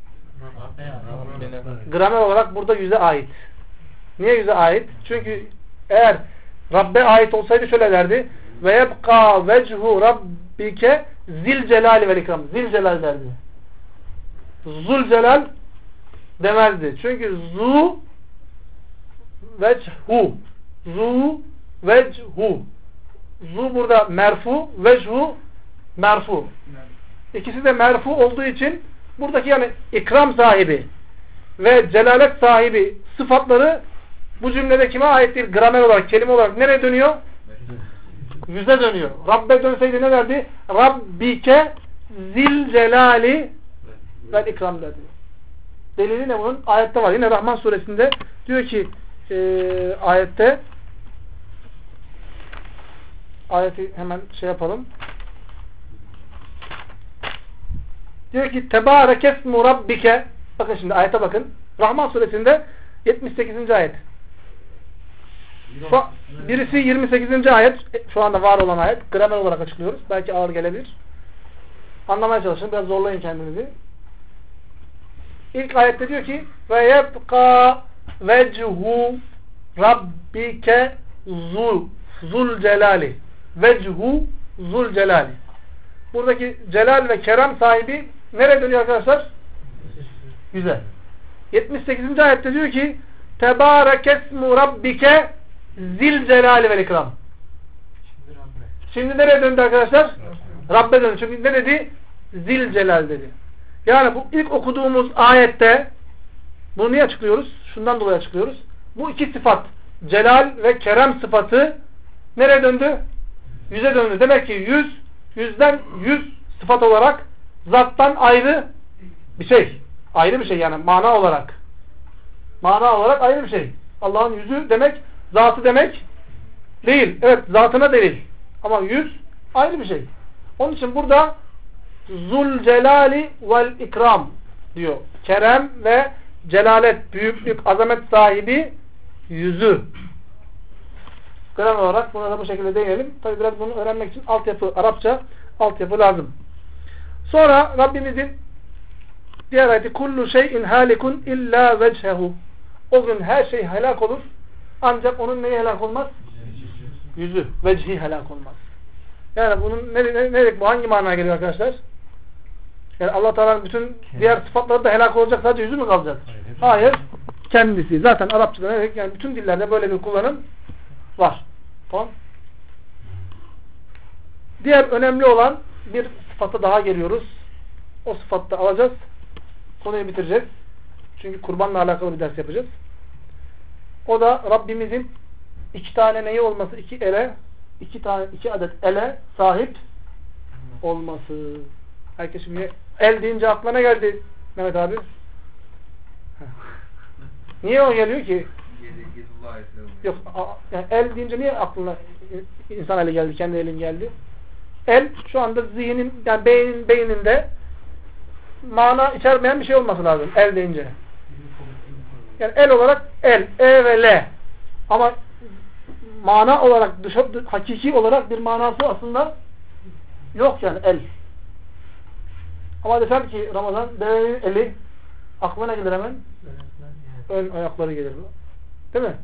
Gramer olarak burada yüze ait. Niye yüze ait? Çünkü eğer Rabbe ait olsaydı şöyle derdi. Ve yebqa vechu rabbike zil celali vel ikram. Zil celal derdi. Zul celal demezdi. Çünkü zu vechu. Zu vechu. Zu burada merfu, vechu merfu. İkisi de merfu olduğu için buradaki yani ikram sahibi ve celalet sahibi sıfatları bu cümlede kime ait değil? Gramer olarak, kelime olarak nereye dönüyor? Yüze dönüyor. Rabbe dönseydi ne derdi? Rabbike zil celali vel ikram derdi. Delili ne bunun? Ayette var. Yine Rahman suresinde diyor ki ayette ayeti hemen şey yapalım. Diyor ki Tebarekesmu Rabbike bakın şimdi ayete bakın. Rahman suresinde 78. ayet. Birisi 28. ayet. Şu anda var olan ayet. Gramer olarak açıklıyoruz. Belki ağır gelebilir. Anlamaya çalışın. Biraz zorlayın kendinizi. İlk ayette diyor ki ve yebqa vechu rabbike zul celali vechu zul celali. Buradaki celal ve kerem sahibi nereye dönüyor arkadaşlar? Yüze. 78. ayette diyor ki Tebarekesmu Rabbike zil celali vel ikram. Şimdi nereye döndü arkadaşlar? Rabbe döndü. Çünkü ne dedi? Zil celal dedi. Yani bu ilk okuduğumuz ayette bunu niye açıklıyoruz? Şundan dolayı açıklıyoruz. Bu iki sıfat celal ve kerem sıfatı nereye döndü? Yüze döndü. Demek ki yüzden yüz sıfat olarak zattan ayrı bir şey. Ayrı bir şey yani mana olarak. Mana olarak ayrı bir şey. Allah'ın yüzü demek zatı demek değil. Evet zatına delil. Ama yüz ayrı bir şey. Onun için burada Zul celali vel ikram diyor. Kerem ve celalet, büyüklük, azamet sahibi yüzü. Gramer olarak buna da bu şekilde değinelim. Tabi biraz bunu öğrenmek için altyapı, Arapça altyapı lazım. Sonra Rabbimizin diğer ayeti kullu şeyin halikun illa vechehu. O gün her şey helak olur. Ancak onun neyi helak olmaz? Yüzü. Vecihi helak olmaz. Yani bunun ne demek bu? Hangi manaya geliyor arkadaşlar? Yani Allah Teala'nın bütün diğer sıfatları da helak olacak. Sadece yüzü mü kalacak? Hayır. kendisi. Zaten Arapçada yani bütün dillerde böyle bir kullanım var. Tamam. Diğer önemli olan bir sıfatı daha geliyoruz. O sıfatı alacağız. Konuyu bitireceğiz. Çünkü kurbanla alakalı bir ders yapacağız. O da Rabbimizin iki tane neyi olması? İki adet ele sahip olması. Herkes şimdi el deyince aklına geldi Mehmet abi. Niye o geliyor ki? Yok, yani el deyince niye aklına insan eli geldi, kendi elin geldi? El şu anda zihnin, yani beyninde mana içermeyen bir şey olması lazım el deyince. Yani el olarak el, e ve l. Ama mana olarak, hakiki olarak bir manası aslında yok yani el. Ama desem ki Ramazan, devenin eli aklına gelir hemen. Ön ayakları gelir. Değil mi?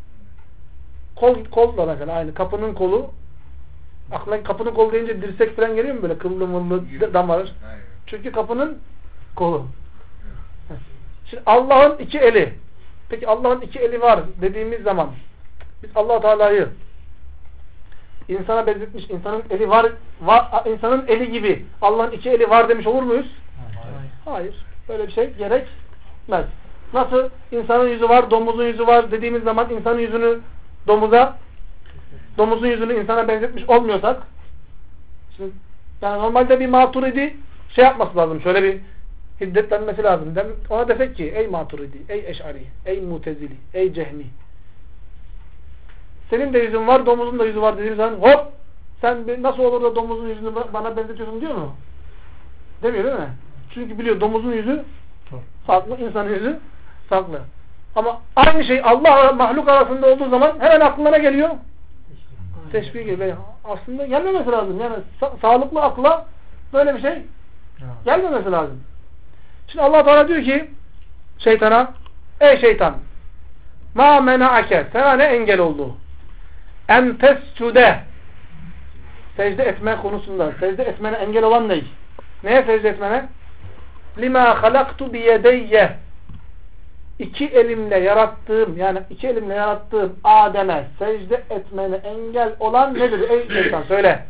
Kol da mesela aynı. Kapının kolu. Aklına kapının kolu deyince dirsek falan geliyor mu böyle? Kıllı mıllı damar. Çünkü kapının kolu. Şimdi Allah'ın iki eli. Peki Allah'ın iki eli var dediğimiz zaman biz Allah Teala'yı insana benzetmiş, insanın eli var, insanın eli gibi Allah'ın iki eli var demiş olur muyuz? Hayır. Böyle bir şey gerekmez. Nasıl insanın yüzü var, domuzun yüzü var dediğimiz zaman insanın yüzünü domuzun yüzünü insana benzetmiş olmuyorsak, şimdi yani normalde bir Maturidi şey yapması lazım. Şöyle bir hiddetlenmesi lazım. Ona desek ki ey Maturidi, ey Eş'ari, ey Mutezili, ey Cehmi. Senin de yüzün var, domuzun da yüzü var dediğimiz zaman hop! Sen nasıl olur da domuzun yüzünü bana benzetiyorsun diyor mu? Demiyor değil mi? Çünkü biliyor domuzun yüzü farklı, insanın yüzü farklı. Ama aynı şey Allah mahluk arasında olduğu zaman hemen aklına geliyor. Teşbih geliyor. Aslında gelmemesi lazım. Yani sağlıklı akla böyle bir şey gelmemesi lazım. Şimdi Allah Teala diyor ki şeytana, ey şeytan, ma mena'ake, sana ne engel oldu? En tescude, secde etme konusunda. Secde etmene engel olan ne? Neye secde etmene? Lima halaktu biyedeyye, İki elimle yarattığım Adem'e secde etmene engel olan nedir ey şeytan? Söyle.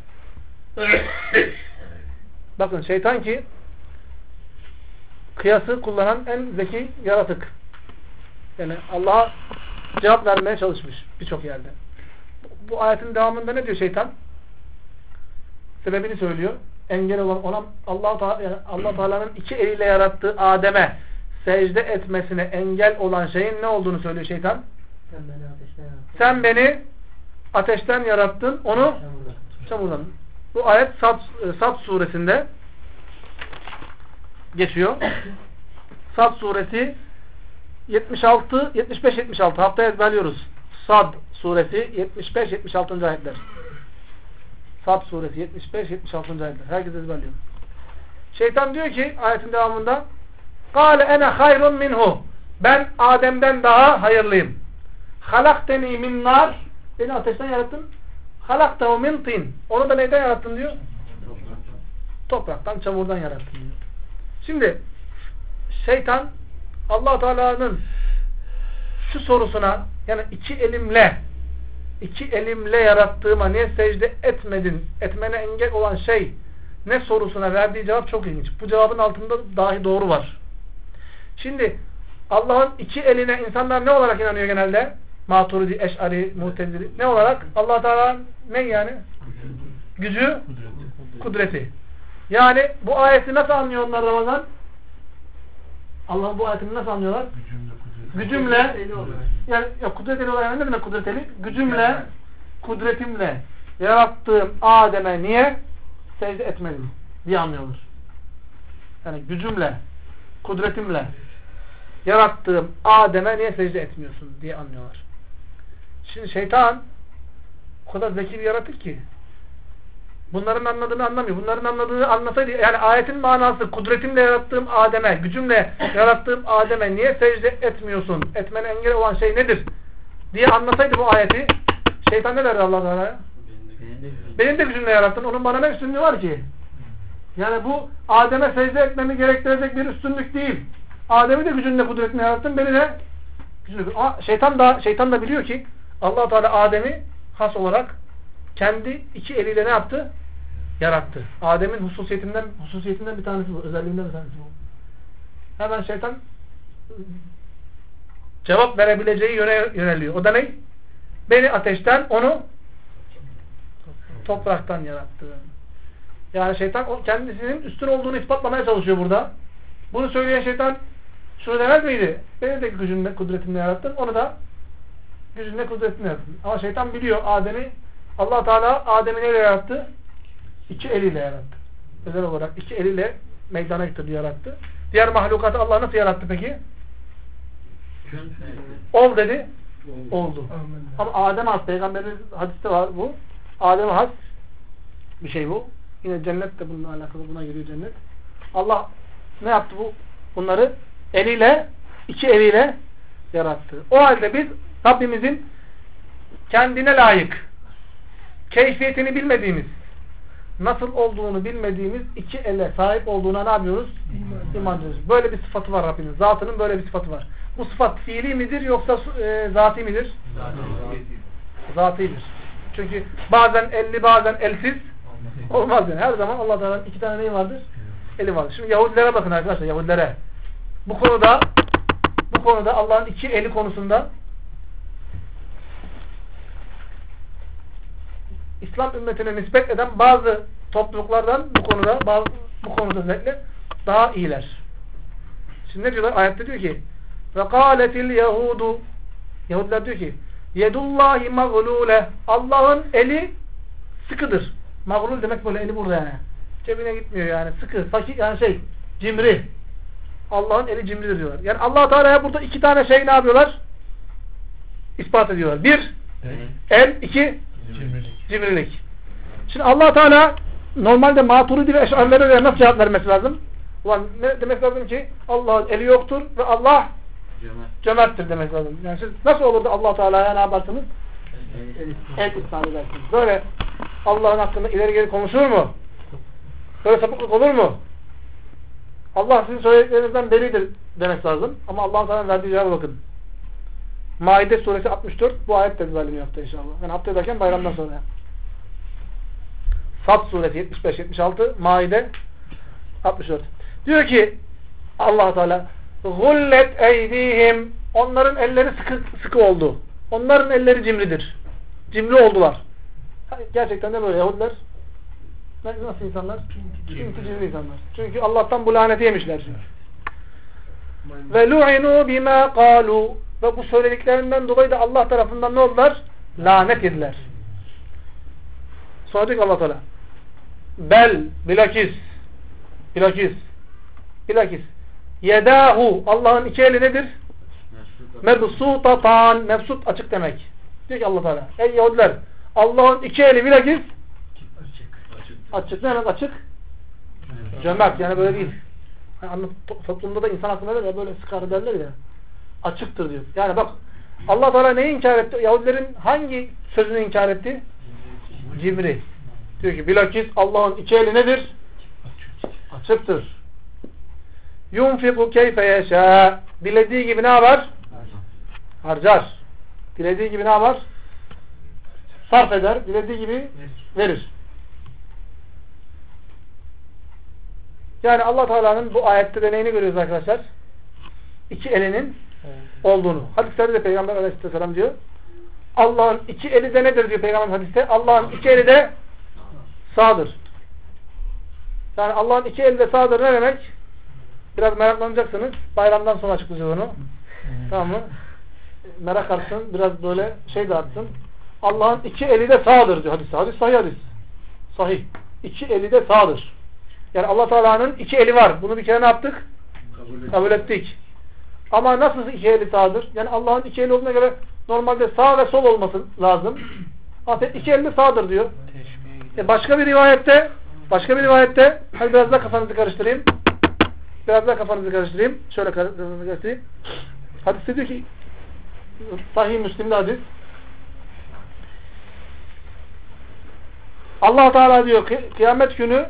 Bakın şeytan ki kıyası kullanan en zeki yaratık. Yani Allah'a cevap vermeye çalışmış birçok yerde. Bu ayetin devamında ne diyor şeytan? Sebebini söylüyor. Engel olan Allah Teala'nın iki eliyle yarattığı Adem'e secde etmesine engel olan şeyin ne olduğunu söylüyor şeytan. Sen beni ateşten yarattın, onu çamurdan. Bu ayet Sad suresinde geçiyor. Sad suresi 75-76 haftaya ezberliyoruz. Sad suresi 75-76. ayetler. Sad suresi 75-76. ayetler. Herkes ezberliyor. Şeytan diyor ki ayetin devamında Kâle ene hayrun minhu. Ben Adem'den daha hayırlıyım. Halakteni min nar. Beni ateşten yarattın. Halaktehu min tin. Onu da neyden yarattın diyor? Topraktan, çamurdan yarattın diyor. Şimdi şeytan Allah Teala'nın şu sorusuna, yani iki elimle yarattığıma niye secde etmedin? Etmene engel olan şey ne sorusuna verdiği cevap çok ilginç. Bu cevabın altında dahi doğru var. Şimdi Allah'ın iki eline insanlar ne olarak inanıyor genelde? Maturidi, Eş'ari, Mutezili. Ne olarak? Allah Teala ne yani? Gücü, kudreti. Yani bu ayeti nasıl anlıyor onlar Ramazan? Allah'ın bu ayetini nasıl anlıyorlar? Gücümle, yani kudreteli olarak ne demek kudreteli? Gücümle, kudretimle yarattığım Adem'e niye secde etmedim diye anlıyorlar. Yani gücümle, kudretimle yarattığım Adem'e niye secde etmiyorsun diye anlıyorlar. Şimdi şeytan o kadar zeki bir yaratık ki bunların anladığını anlamıyor. Bunların anladığını anlasaydı, yani ayetin manası kudretimle yarattığım Adem'e, gücümle yarattığım Adem'e niye secde etmiyorsun? Etmene engel olan şey nedir? diye anlasaydı bu ayeti, şeytan ne derdi Allah Teala'ya? Benim de gücümle yarattın. Onun bana ne üstünlüğü var ki? Yani bu Adem'e secde etmemi gerektirecek bir üstünlük değil. Adem'i de gücünle kudretinle yarattın. Beni de Ama şeytan da biliyor ki Allah Teala Adem'i has olarak kendi iki eliyle ne yaptı? Yarattı. Adem'in hususiyetinden bir tanesi bu. Özelliğinden bir tanesi bu. Hemen şeytan cevap verebileceği yöne yöneliyor. O da ne? Beni ateşten, onu topraktan yarattı. Yani şeytan kendisinin üstün olduğunu ispatlamaya çalışıyor burada. Bunu söyleyen şeytan şunu demez miydi? Beni de gücünle, kudretimle yarattın. Onu da gücünle, kudretimle yarattın. Ama şeytan biliyor Allah Teala Adem'i neyle yarattı? İki eliyle yarattı. Özel olarak iki eliyle meydana getirdi, yarattı. Diğer mahlukatı Allah nasıl yarattı peki? Ol dedi. Oldu. Ama Adem'e has, Peygamberin hadiste var bu. Adem'e has bir şey bu. Yine cennet de bununla alakalı, buna giriyor cennet. Allah ne yaptı bunları? İki eliyle yarattı. O halde biz Rabbimizin kendine layık, keyfiyetini bilmediğimiz, nasıl olduğunu bilmediğimiz iki ele sahip olduğuna ne yapıyoruz? İman ediyoruz. Böyle bir sıfatı var Rabbimiz. Zatının böyle bir sıfatı var. Bu sıfat fiili midir yoksa zati midir? Zatidir. Çünkü bazen elli, bazen elsiz olmaz yani. Her zaman Allah Teala'nın iki tane neyi vardır? Eli vardır. Şimdi Yahudilere bakın arkadaşlar, Yahudilere. Bu konuda Allah'ın iki eli konusunda İslam ümmetine nispet eden bazı topluluklardan bu konuda özellikle daha iyiler. Şimdi ne diyorlar? Ayette diyor ki وَقَالَتِ الْيَهُودُ Yahudiler diyor ki يَدُ مَغْلُولَ Allah'ın eli sıkıdır. Mağlul demek böyle eli burada yani. Cebine gitmiyor yani. Sıkı, fakir yani cimri. Allah'ın eli cimridir diyorlar. Yani Allah Teala'ya burada iki tane ne yapıyorlar? İspat ediyorlar. Bir, el, iki, cimrilik. Şimdi Allah Teala normalde Maturidi ve Eş'arilere nasıl cevap vermesi lazım? Ulan ne demek lazım ki Allah'ın eli yoktur ve Allah cömerttir demek lazım. Yani siz nasıl olur da Allah Teala'ya ne yaparsınız? El ispat edersiniz. Böyle Allah'ın hakkında ileri geri konuşur mu? Böyle sapıklık olur mu? Allah sizin söylediklerinizden beridir demek lazım. Ama Allah'ın sana verdiği cevaba bakın. Maide suresi 64. Bu ayet de düzenleniyor hafta inşallah. Yani hafta derken bayramdan sonra. Sad suresi 75-76. Maide 64. Diyor ki Allah Teala gullet eydihim onların elleri sıkı oldu. Onların elleri cimridir. Cimri oldular. Gerçekten de böyle Yahudiler nasıl insanlar? Cimri insanlar. Çünkü Allah'tan bu laneti yemişler çünkü. Ve lu'inu bima qalu ve bu söylediklerinden dolayı da Allah tarafından ne oldular? Lanet yediler. Sonra diyor ki Allah Teala bilakis yedahu Allah'ın iki eli nedir? Mebsutatan mebsut açık demek. Diyor ki Allah Teala ey Yahudiler Allah'ın iki eli bilakis açık. Ne demek açık? Cömert yani böyle değil. Yani toplumda da insan hakkında da böyle sıkar derler ya. Açıktır diyor. Yani bak Allah Teala neyi inkar etti? Yahudilerin hangi sözünü inkar etti? Cimri. Diyor ki bilakis Allah'ın iki eli nedir? Açıktır. Yunfiku keyfe yeşâ. Dilediği gibi ne yapar? Harcar. Dilediği gibi ne yapar? Sarf eder. Dilediği gibi verir. Yani Allah Teala'nın bu ayette de neyini görüyoruz arkadaşlar? İki elinin olduğunu. Hadislerde de Peygamber Aleyhisselam diyor. Allah'ın iki eli de nedir diyor Peygamber hadiste? Allah'ın iki eli de sağdır. Yani Allah'ın iki eli de sağdır ne demek? Biraz meraklanacaksınız. Bayramdan sonra açıklayacağız onu. Tamam mı? Merak artsın. Biraz böyle de artsın. Allah'ın iki eli de sağdır diyor hadis. Hadis sahih hadis. Sahih. İki eli de sağdır. Yani Allah Teala'nın iki eli var. Bunu bir kere ne yaptık? Kabul ettik. Ama nasıl iki eli sağdır? Yani Allah'ın iki eli olduğuna göre normalde sağ ve sol olması lazım. Ama iki eli de sağdır diyor. Başka bir rivayette hadi biraz daha kafanızı karıştırayım. Şöyle kafanızı karıştırayım. Hadiste diyor ki Sahih Müslim'de hadis. Allah Teala diyor ki kıyamet günü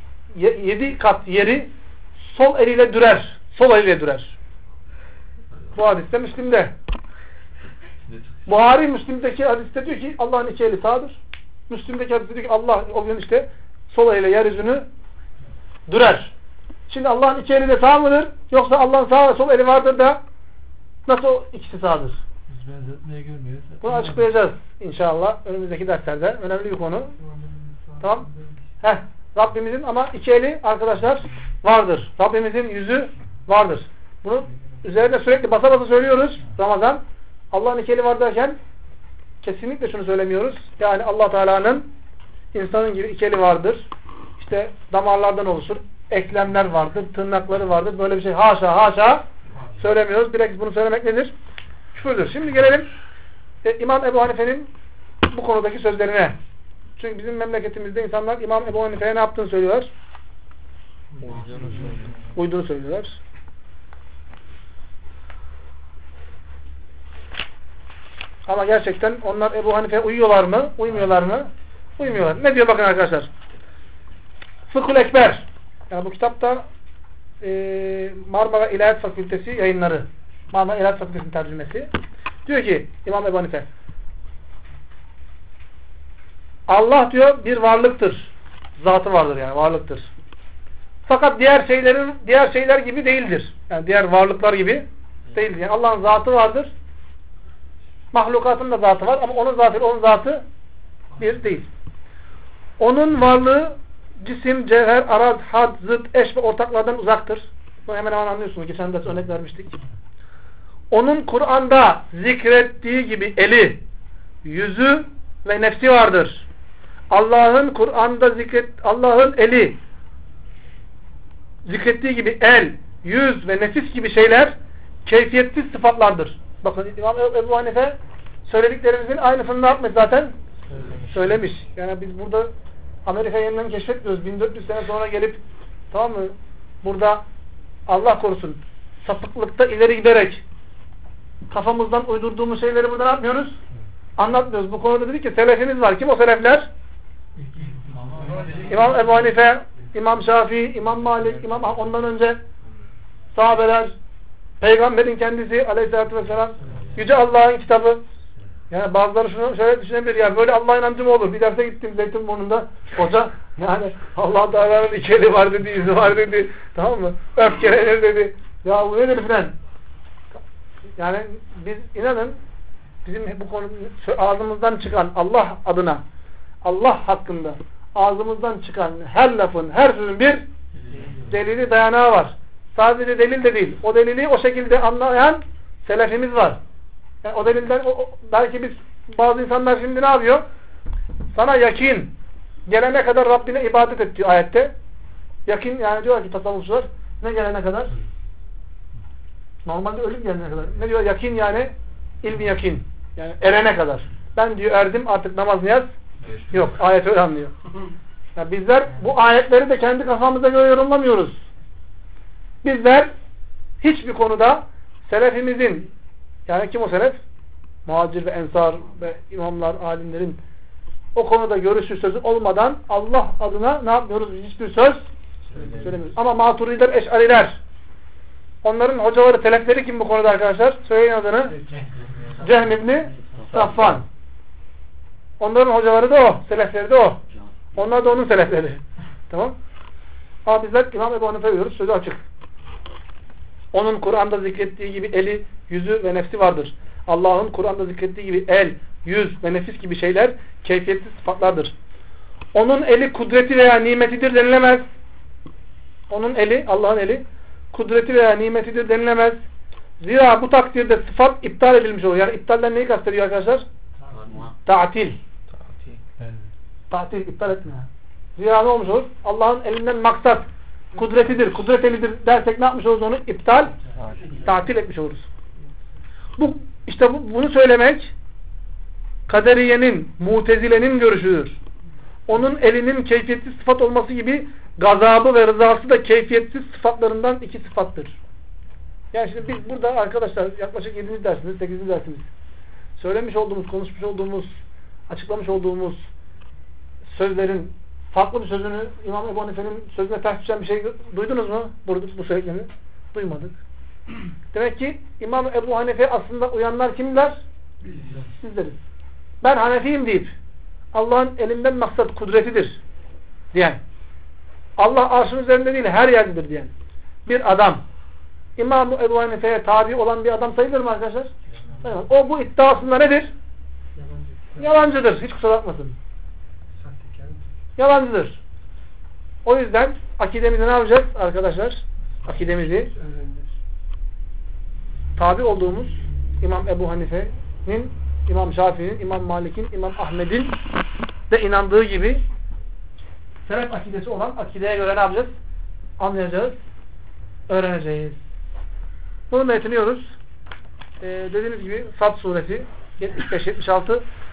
7 kat yeri sol eliyle dürer. Bu hadiste Müslim'de. Buhari Müslim'deki hadiste diyor ki Allah'ın iki eli sağdır. Müslim'deki hadiste diyor ki Allah o gün işte sol eliyle yeryüzünü dürer. Şimdi Allah'ın iki eli de sağ mıdır? Yoksa Allah'ın sağ ve sol eli vardır da nasıl o ikisi sağdır? Biz benzetmeye girmiyoruz. Bunu açıklayacağız inşallah önümüzdeki derslerde. Önemli bir konu. Tamam. Rabbimizin ama iki eli arkadaşlar vardır. Rabbimizin yüzü vardır. Bunu üzerinde sürekli basa basa söylüyoruz Ramazan. Allah'ın iki eli var derken kesinlikle şunu söylemiyoruz. Yani Allah Teala'nın insanın gibi iki eli vardır. İşte damarlardan oluşur. Eklemler vardır. Tırnakları vardır. Böyle bir şey haşa söylemiyoruz. Bilakis bunu söylemek nedir? Küfürdür. Şimdi gelelim İmam Ebu Hanife'nin bu konudaki sözlerine. Çünkü bizim memleketimizde insanlar İmam Ebu Hanife'ye ne yaptığını söylüyorlar? Uyduğunu söylüyorlar. Ama gerçekten onlar Ebu Hanife'ye uyuyorlar mı? Uymuyorlar mı? Uymuyorlar. Ne diyor bakın arkadaşlar? Fıkhul Ekber. Yani bu kitapta Marmara İlahiyat Fakültesi yayınları. Marmara İlahiyat Fakültesi'nin tercümesi. Diyor ki İmam Ebu Hanife Allah diyor bir varlıktır. Zatı vardır yani varlıktır. Fakat diğer şeyler gibi değildir. Yani diğer varlıklar gibi değildir. Yani Allah'ın zatı vardır. Mahlukatın da zatı var ama onun zatı bir değil. Onun varlığı cisim, cevher, araz, had, zıt, eş ve ortaklardan uzaktır. Bunu hemen anlıyorsunuz. Geçen ders örnek vermiştik. Onun Kur'an'da zikrettiği gibi eli, yüzü ve nefsi vardır. Allah'ın Kur'an'da Allah'ın eli, zikrettiği gibi el, yüz ve nefis gibi şeyler keyfiyetsiz sıfatlardır. Bakın İmam Ebu Hanife söylediklerimizin aynısını ne yapmış zaten? Söylemiş. Yani biz burada Amerika yeniden keşfetmiyoruz. 1400 sene sonra gelip tamam mı? Burada Allah korusun sapıklıkta ileri giderek kafamızdan uydurduğumuz şeyleri burada ne yapmıyoruz? Anlatmıyoruz. Bu konuda dedik ki selefimiz var. Kim o selefler? İmam Ebu Hanife, İmam Şafii, İmam Malik, ondan önce sahabeler, Peygamberin kendisi aleyhissalatü vesselam, Yüce Allah'ın kitabı. Yani bazıları şunu şöyle düşünebilir ya böyle Allah inancı mı olur? Bir derse gittim Zeytinburnu'nda hoca yani Allah Teala'nın iki eli var dedi, yüzü var dedi. Tamam mı? Öfkelenir dedi. Ya bu nedir filan? Yani biz inanın bizim bu konu ağzımızdan çıkan Allah adına Allah hakkında ağzımızdan çıkan her lafın, her sözün bir delili dayanağı var. Sadece delil de değil. O delili o şekilde anlayan selefimiz var. Yani o delilden belki biz bazı insanlar şimdi ne yapıyor? Sana yakin gelene kadar Rabbine ibadet et diyor ayette. Yakin yani diyor ki tasavvufçular ne gelene kadar? Normalde ölüm gelene kadar. Ne diyor? Yakin yani ilmi yakin. Yani erene kadar. Ben diyor erdim artık namaz niyaz yok. Ayet öyle anlıyor. Yani bizler bu ayetleri de kendi kafamıza göre yorumlamıyoruz. Bizler hiçbir konuda selefimizin yani kim o selef? Muhacir ve ensar ve imamlar, alimlerin o konuda görüşü sözü olmadan Allah adına ne yapmıyoruz? Hiçbir söz söylemiyoruz. Ama Maturidiler, Eş'ariler onların hocaları, selefleri kim bu konuda arkadaşlar? Söyleyin adını. Cehm İbni Safvan. Onların hocaları da o. Selefleri de o. Onlar da onun selefleri. Tamam. Ama bizler İmam Ebu Hanife diyoruz. Sözü açık. Onun Kur'an'da zikrettiği gibi eli, yüzü ve nefsi vardır. Allah'ın Kur'an'da zikrettiği gibi el, yüz ve nefis gibi şeyler keyfiyetsiz sıfatlardır. Onun eli kudreti veya nimetidir denilemez. Onun eli, Allah'ın eli kudreti veya nimetidir denilemez. Zira bu takdirde sıfat iptal edilmiş olur. Yani iptalden neyi kastediyor arkadaşlar? Ta'til. Ta'til, iptal etme. Zira ne olmuş olur? Allah'ın elinden maksat kudretidir, kudret elidir dersek ne yapmış oluruz onu? İptal, tatil etmiş oluruz. Bunu söylemek Kaderiye'nin, Mutezile'nin görüşüdür. Onun elinin keyfiyetsiz sıfat olması gibi gazabı ve rızası da keyfiyetsiz sıfatlarından iki sıfattır. Yani şimdi biz burada arkadaşlar yaklaşık 7. dersimiz, 8. dersimiz söylemiş olduğumuz, konuşmuş olduğumuz, açıklamış olduğumuz sözlerin farklı bir sözünü İmam Ebu Hanife'nin sözüne ters düşen bir şey duydunuz mu? Bu söylediklerini duymadık. Demek ki İmam Ebu Hanife aslında uyanlar kimler? Sizleriz. Ben Hanefiyim deyip Allah'ın elinden maksat kudretidir diyen, Allah arşın üzerinde değil her yerdedir diyen bir adam İmam Ebu Hanife'ye tabi olan bir adam sayılır mı arkadaşlar? Evet. O bu iddiasında nedir? Yalancıdır. Hiç kusura bakmasın. Yalancıdır. O yüzden akidemizi ne yapacağız arkadaşlar? Akidemizi tabi olduğumuz İmam Ebu Hanife'nin, İmam Şafii'nin, İmam Malik'in, İmam Ahmed'in de inandığı gibi selef akidesi olan akideye göre ne yapacağız? Anlayacağız, öğreneceğiz. Bununla yetiniyoruz. Dediğimiz gibi Sad suresi 75-76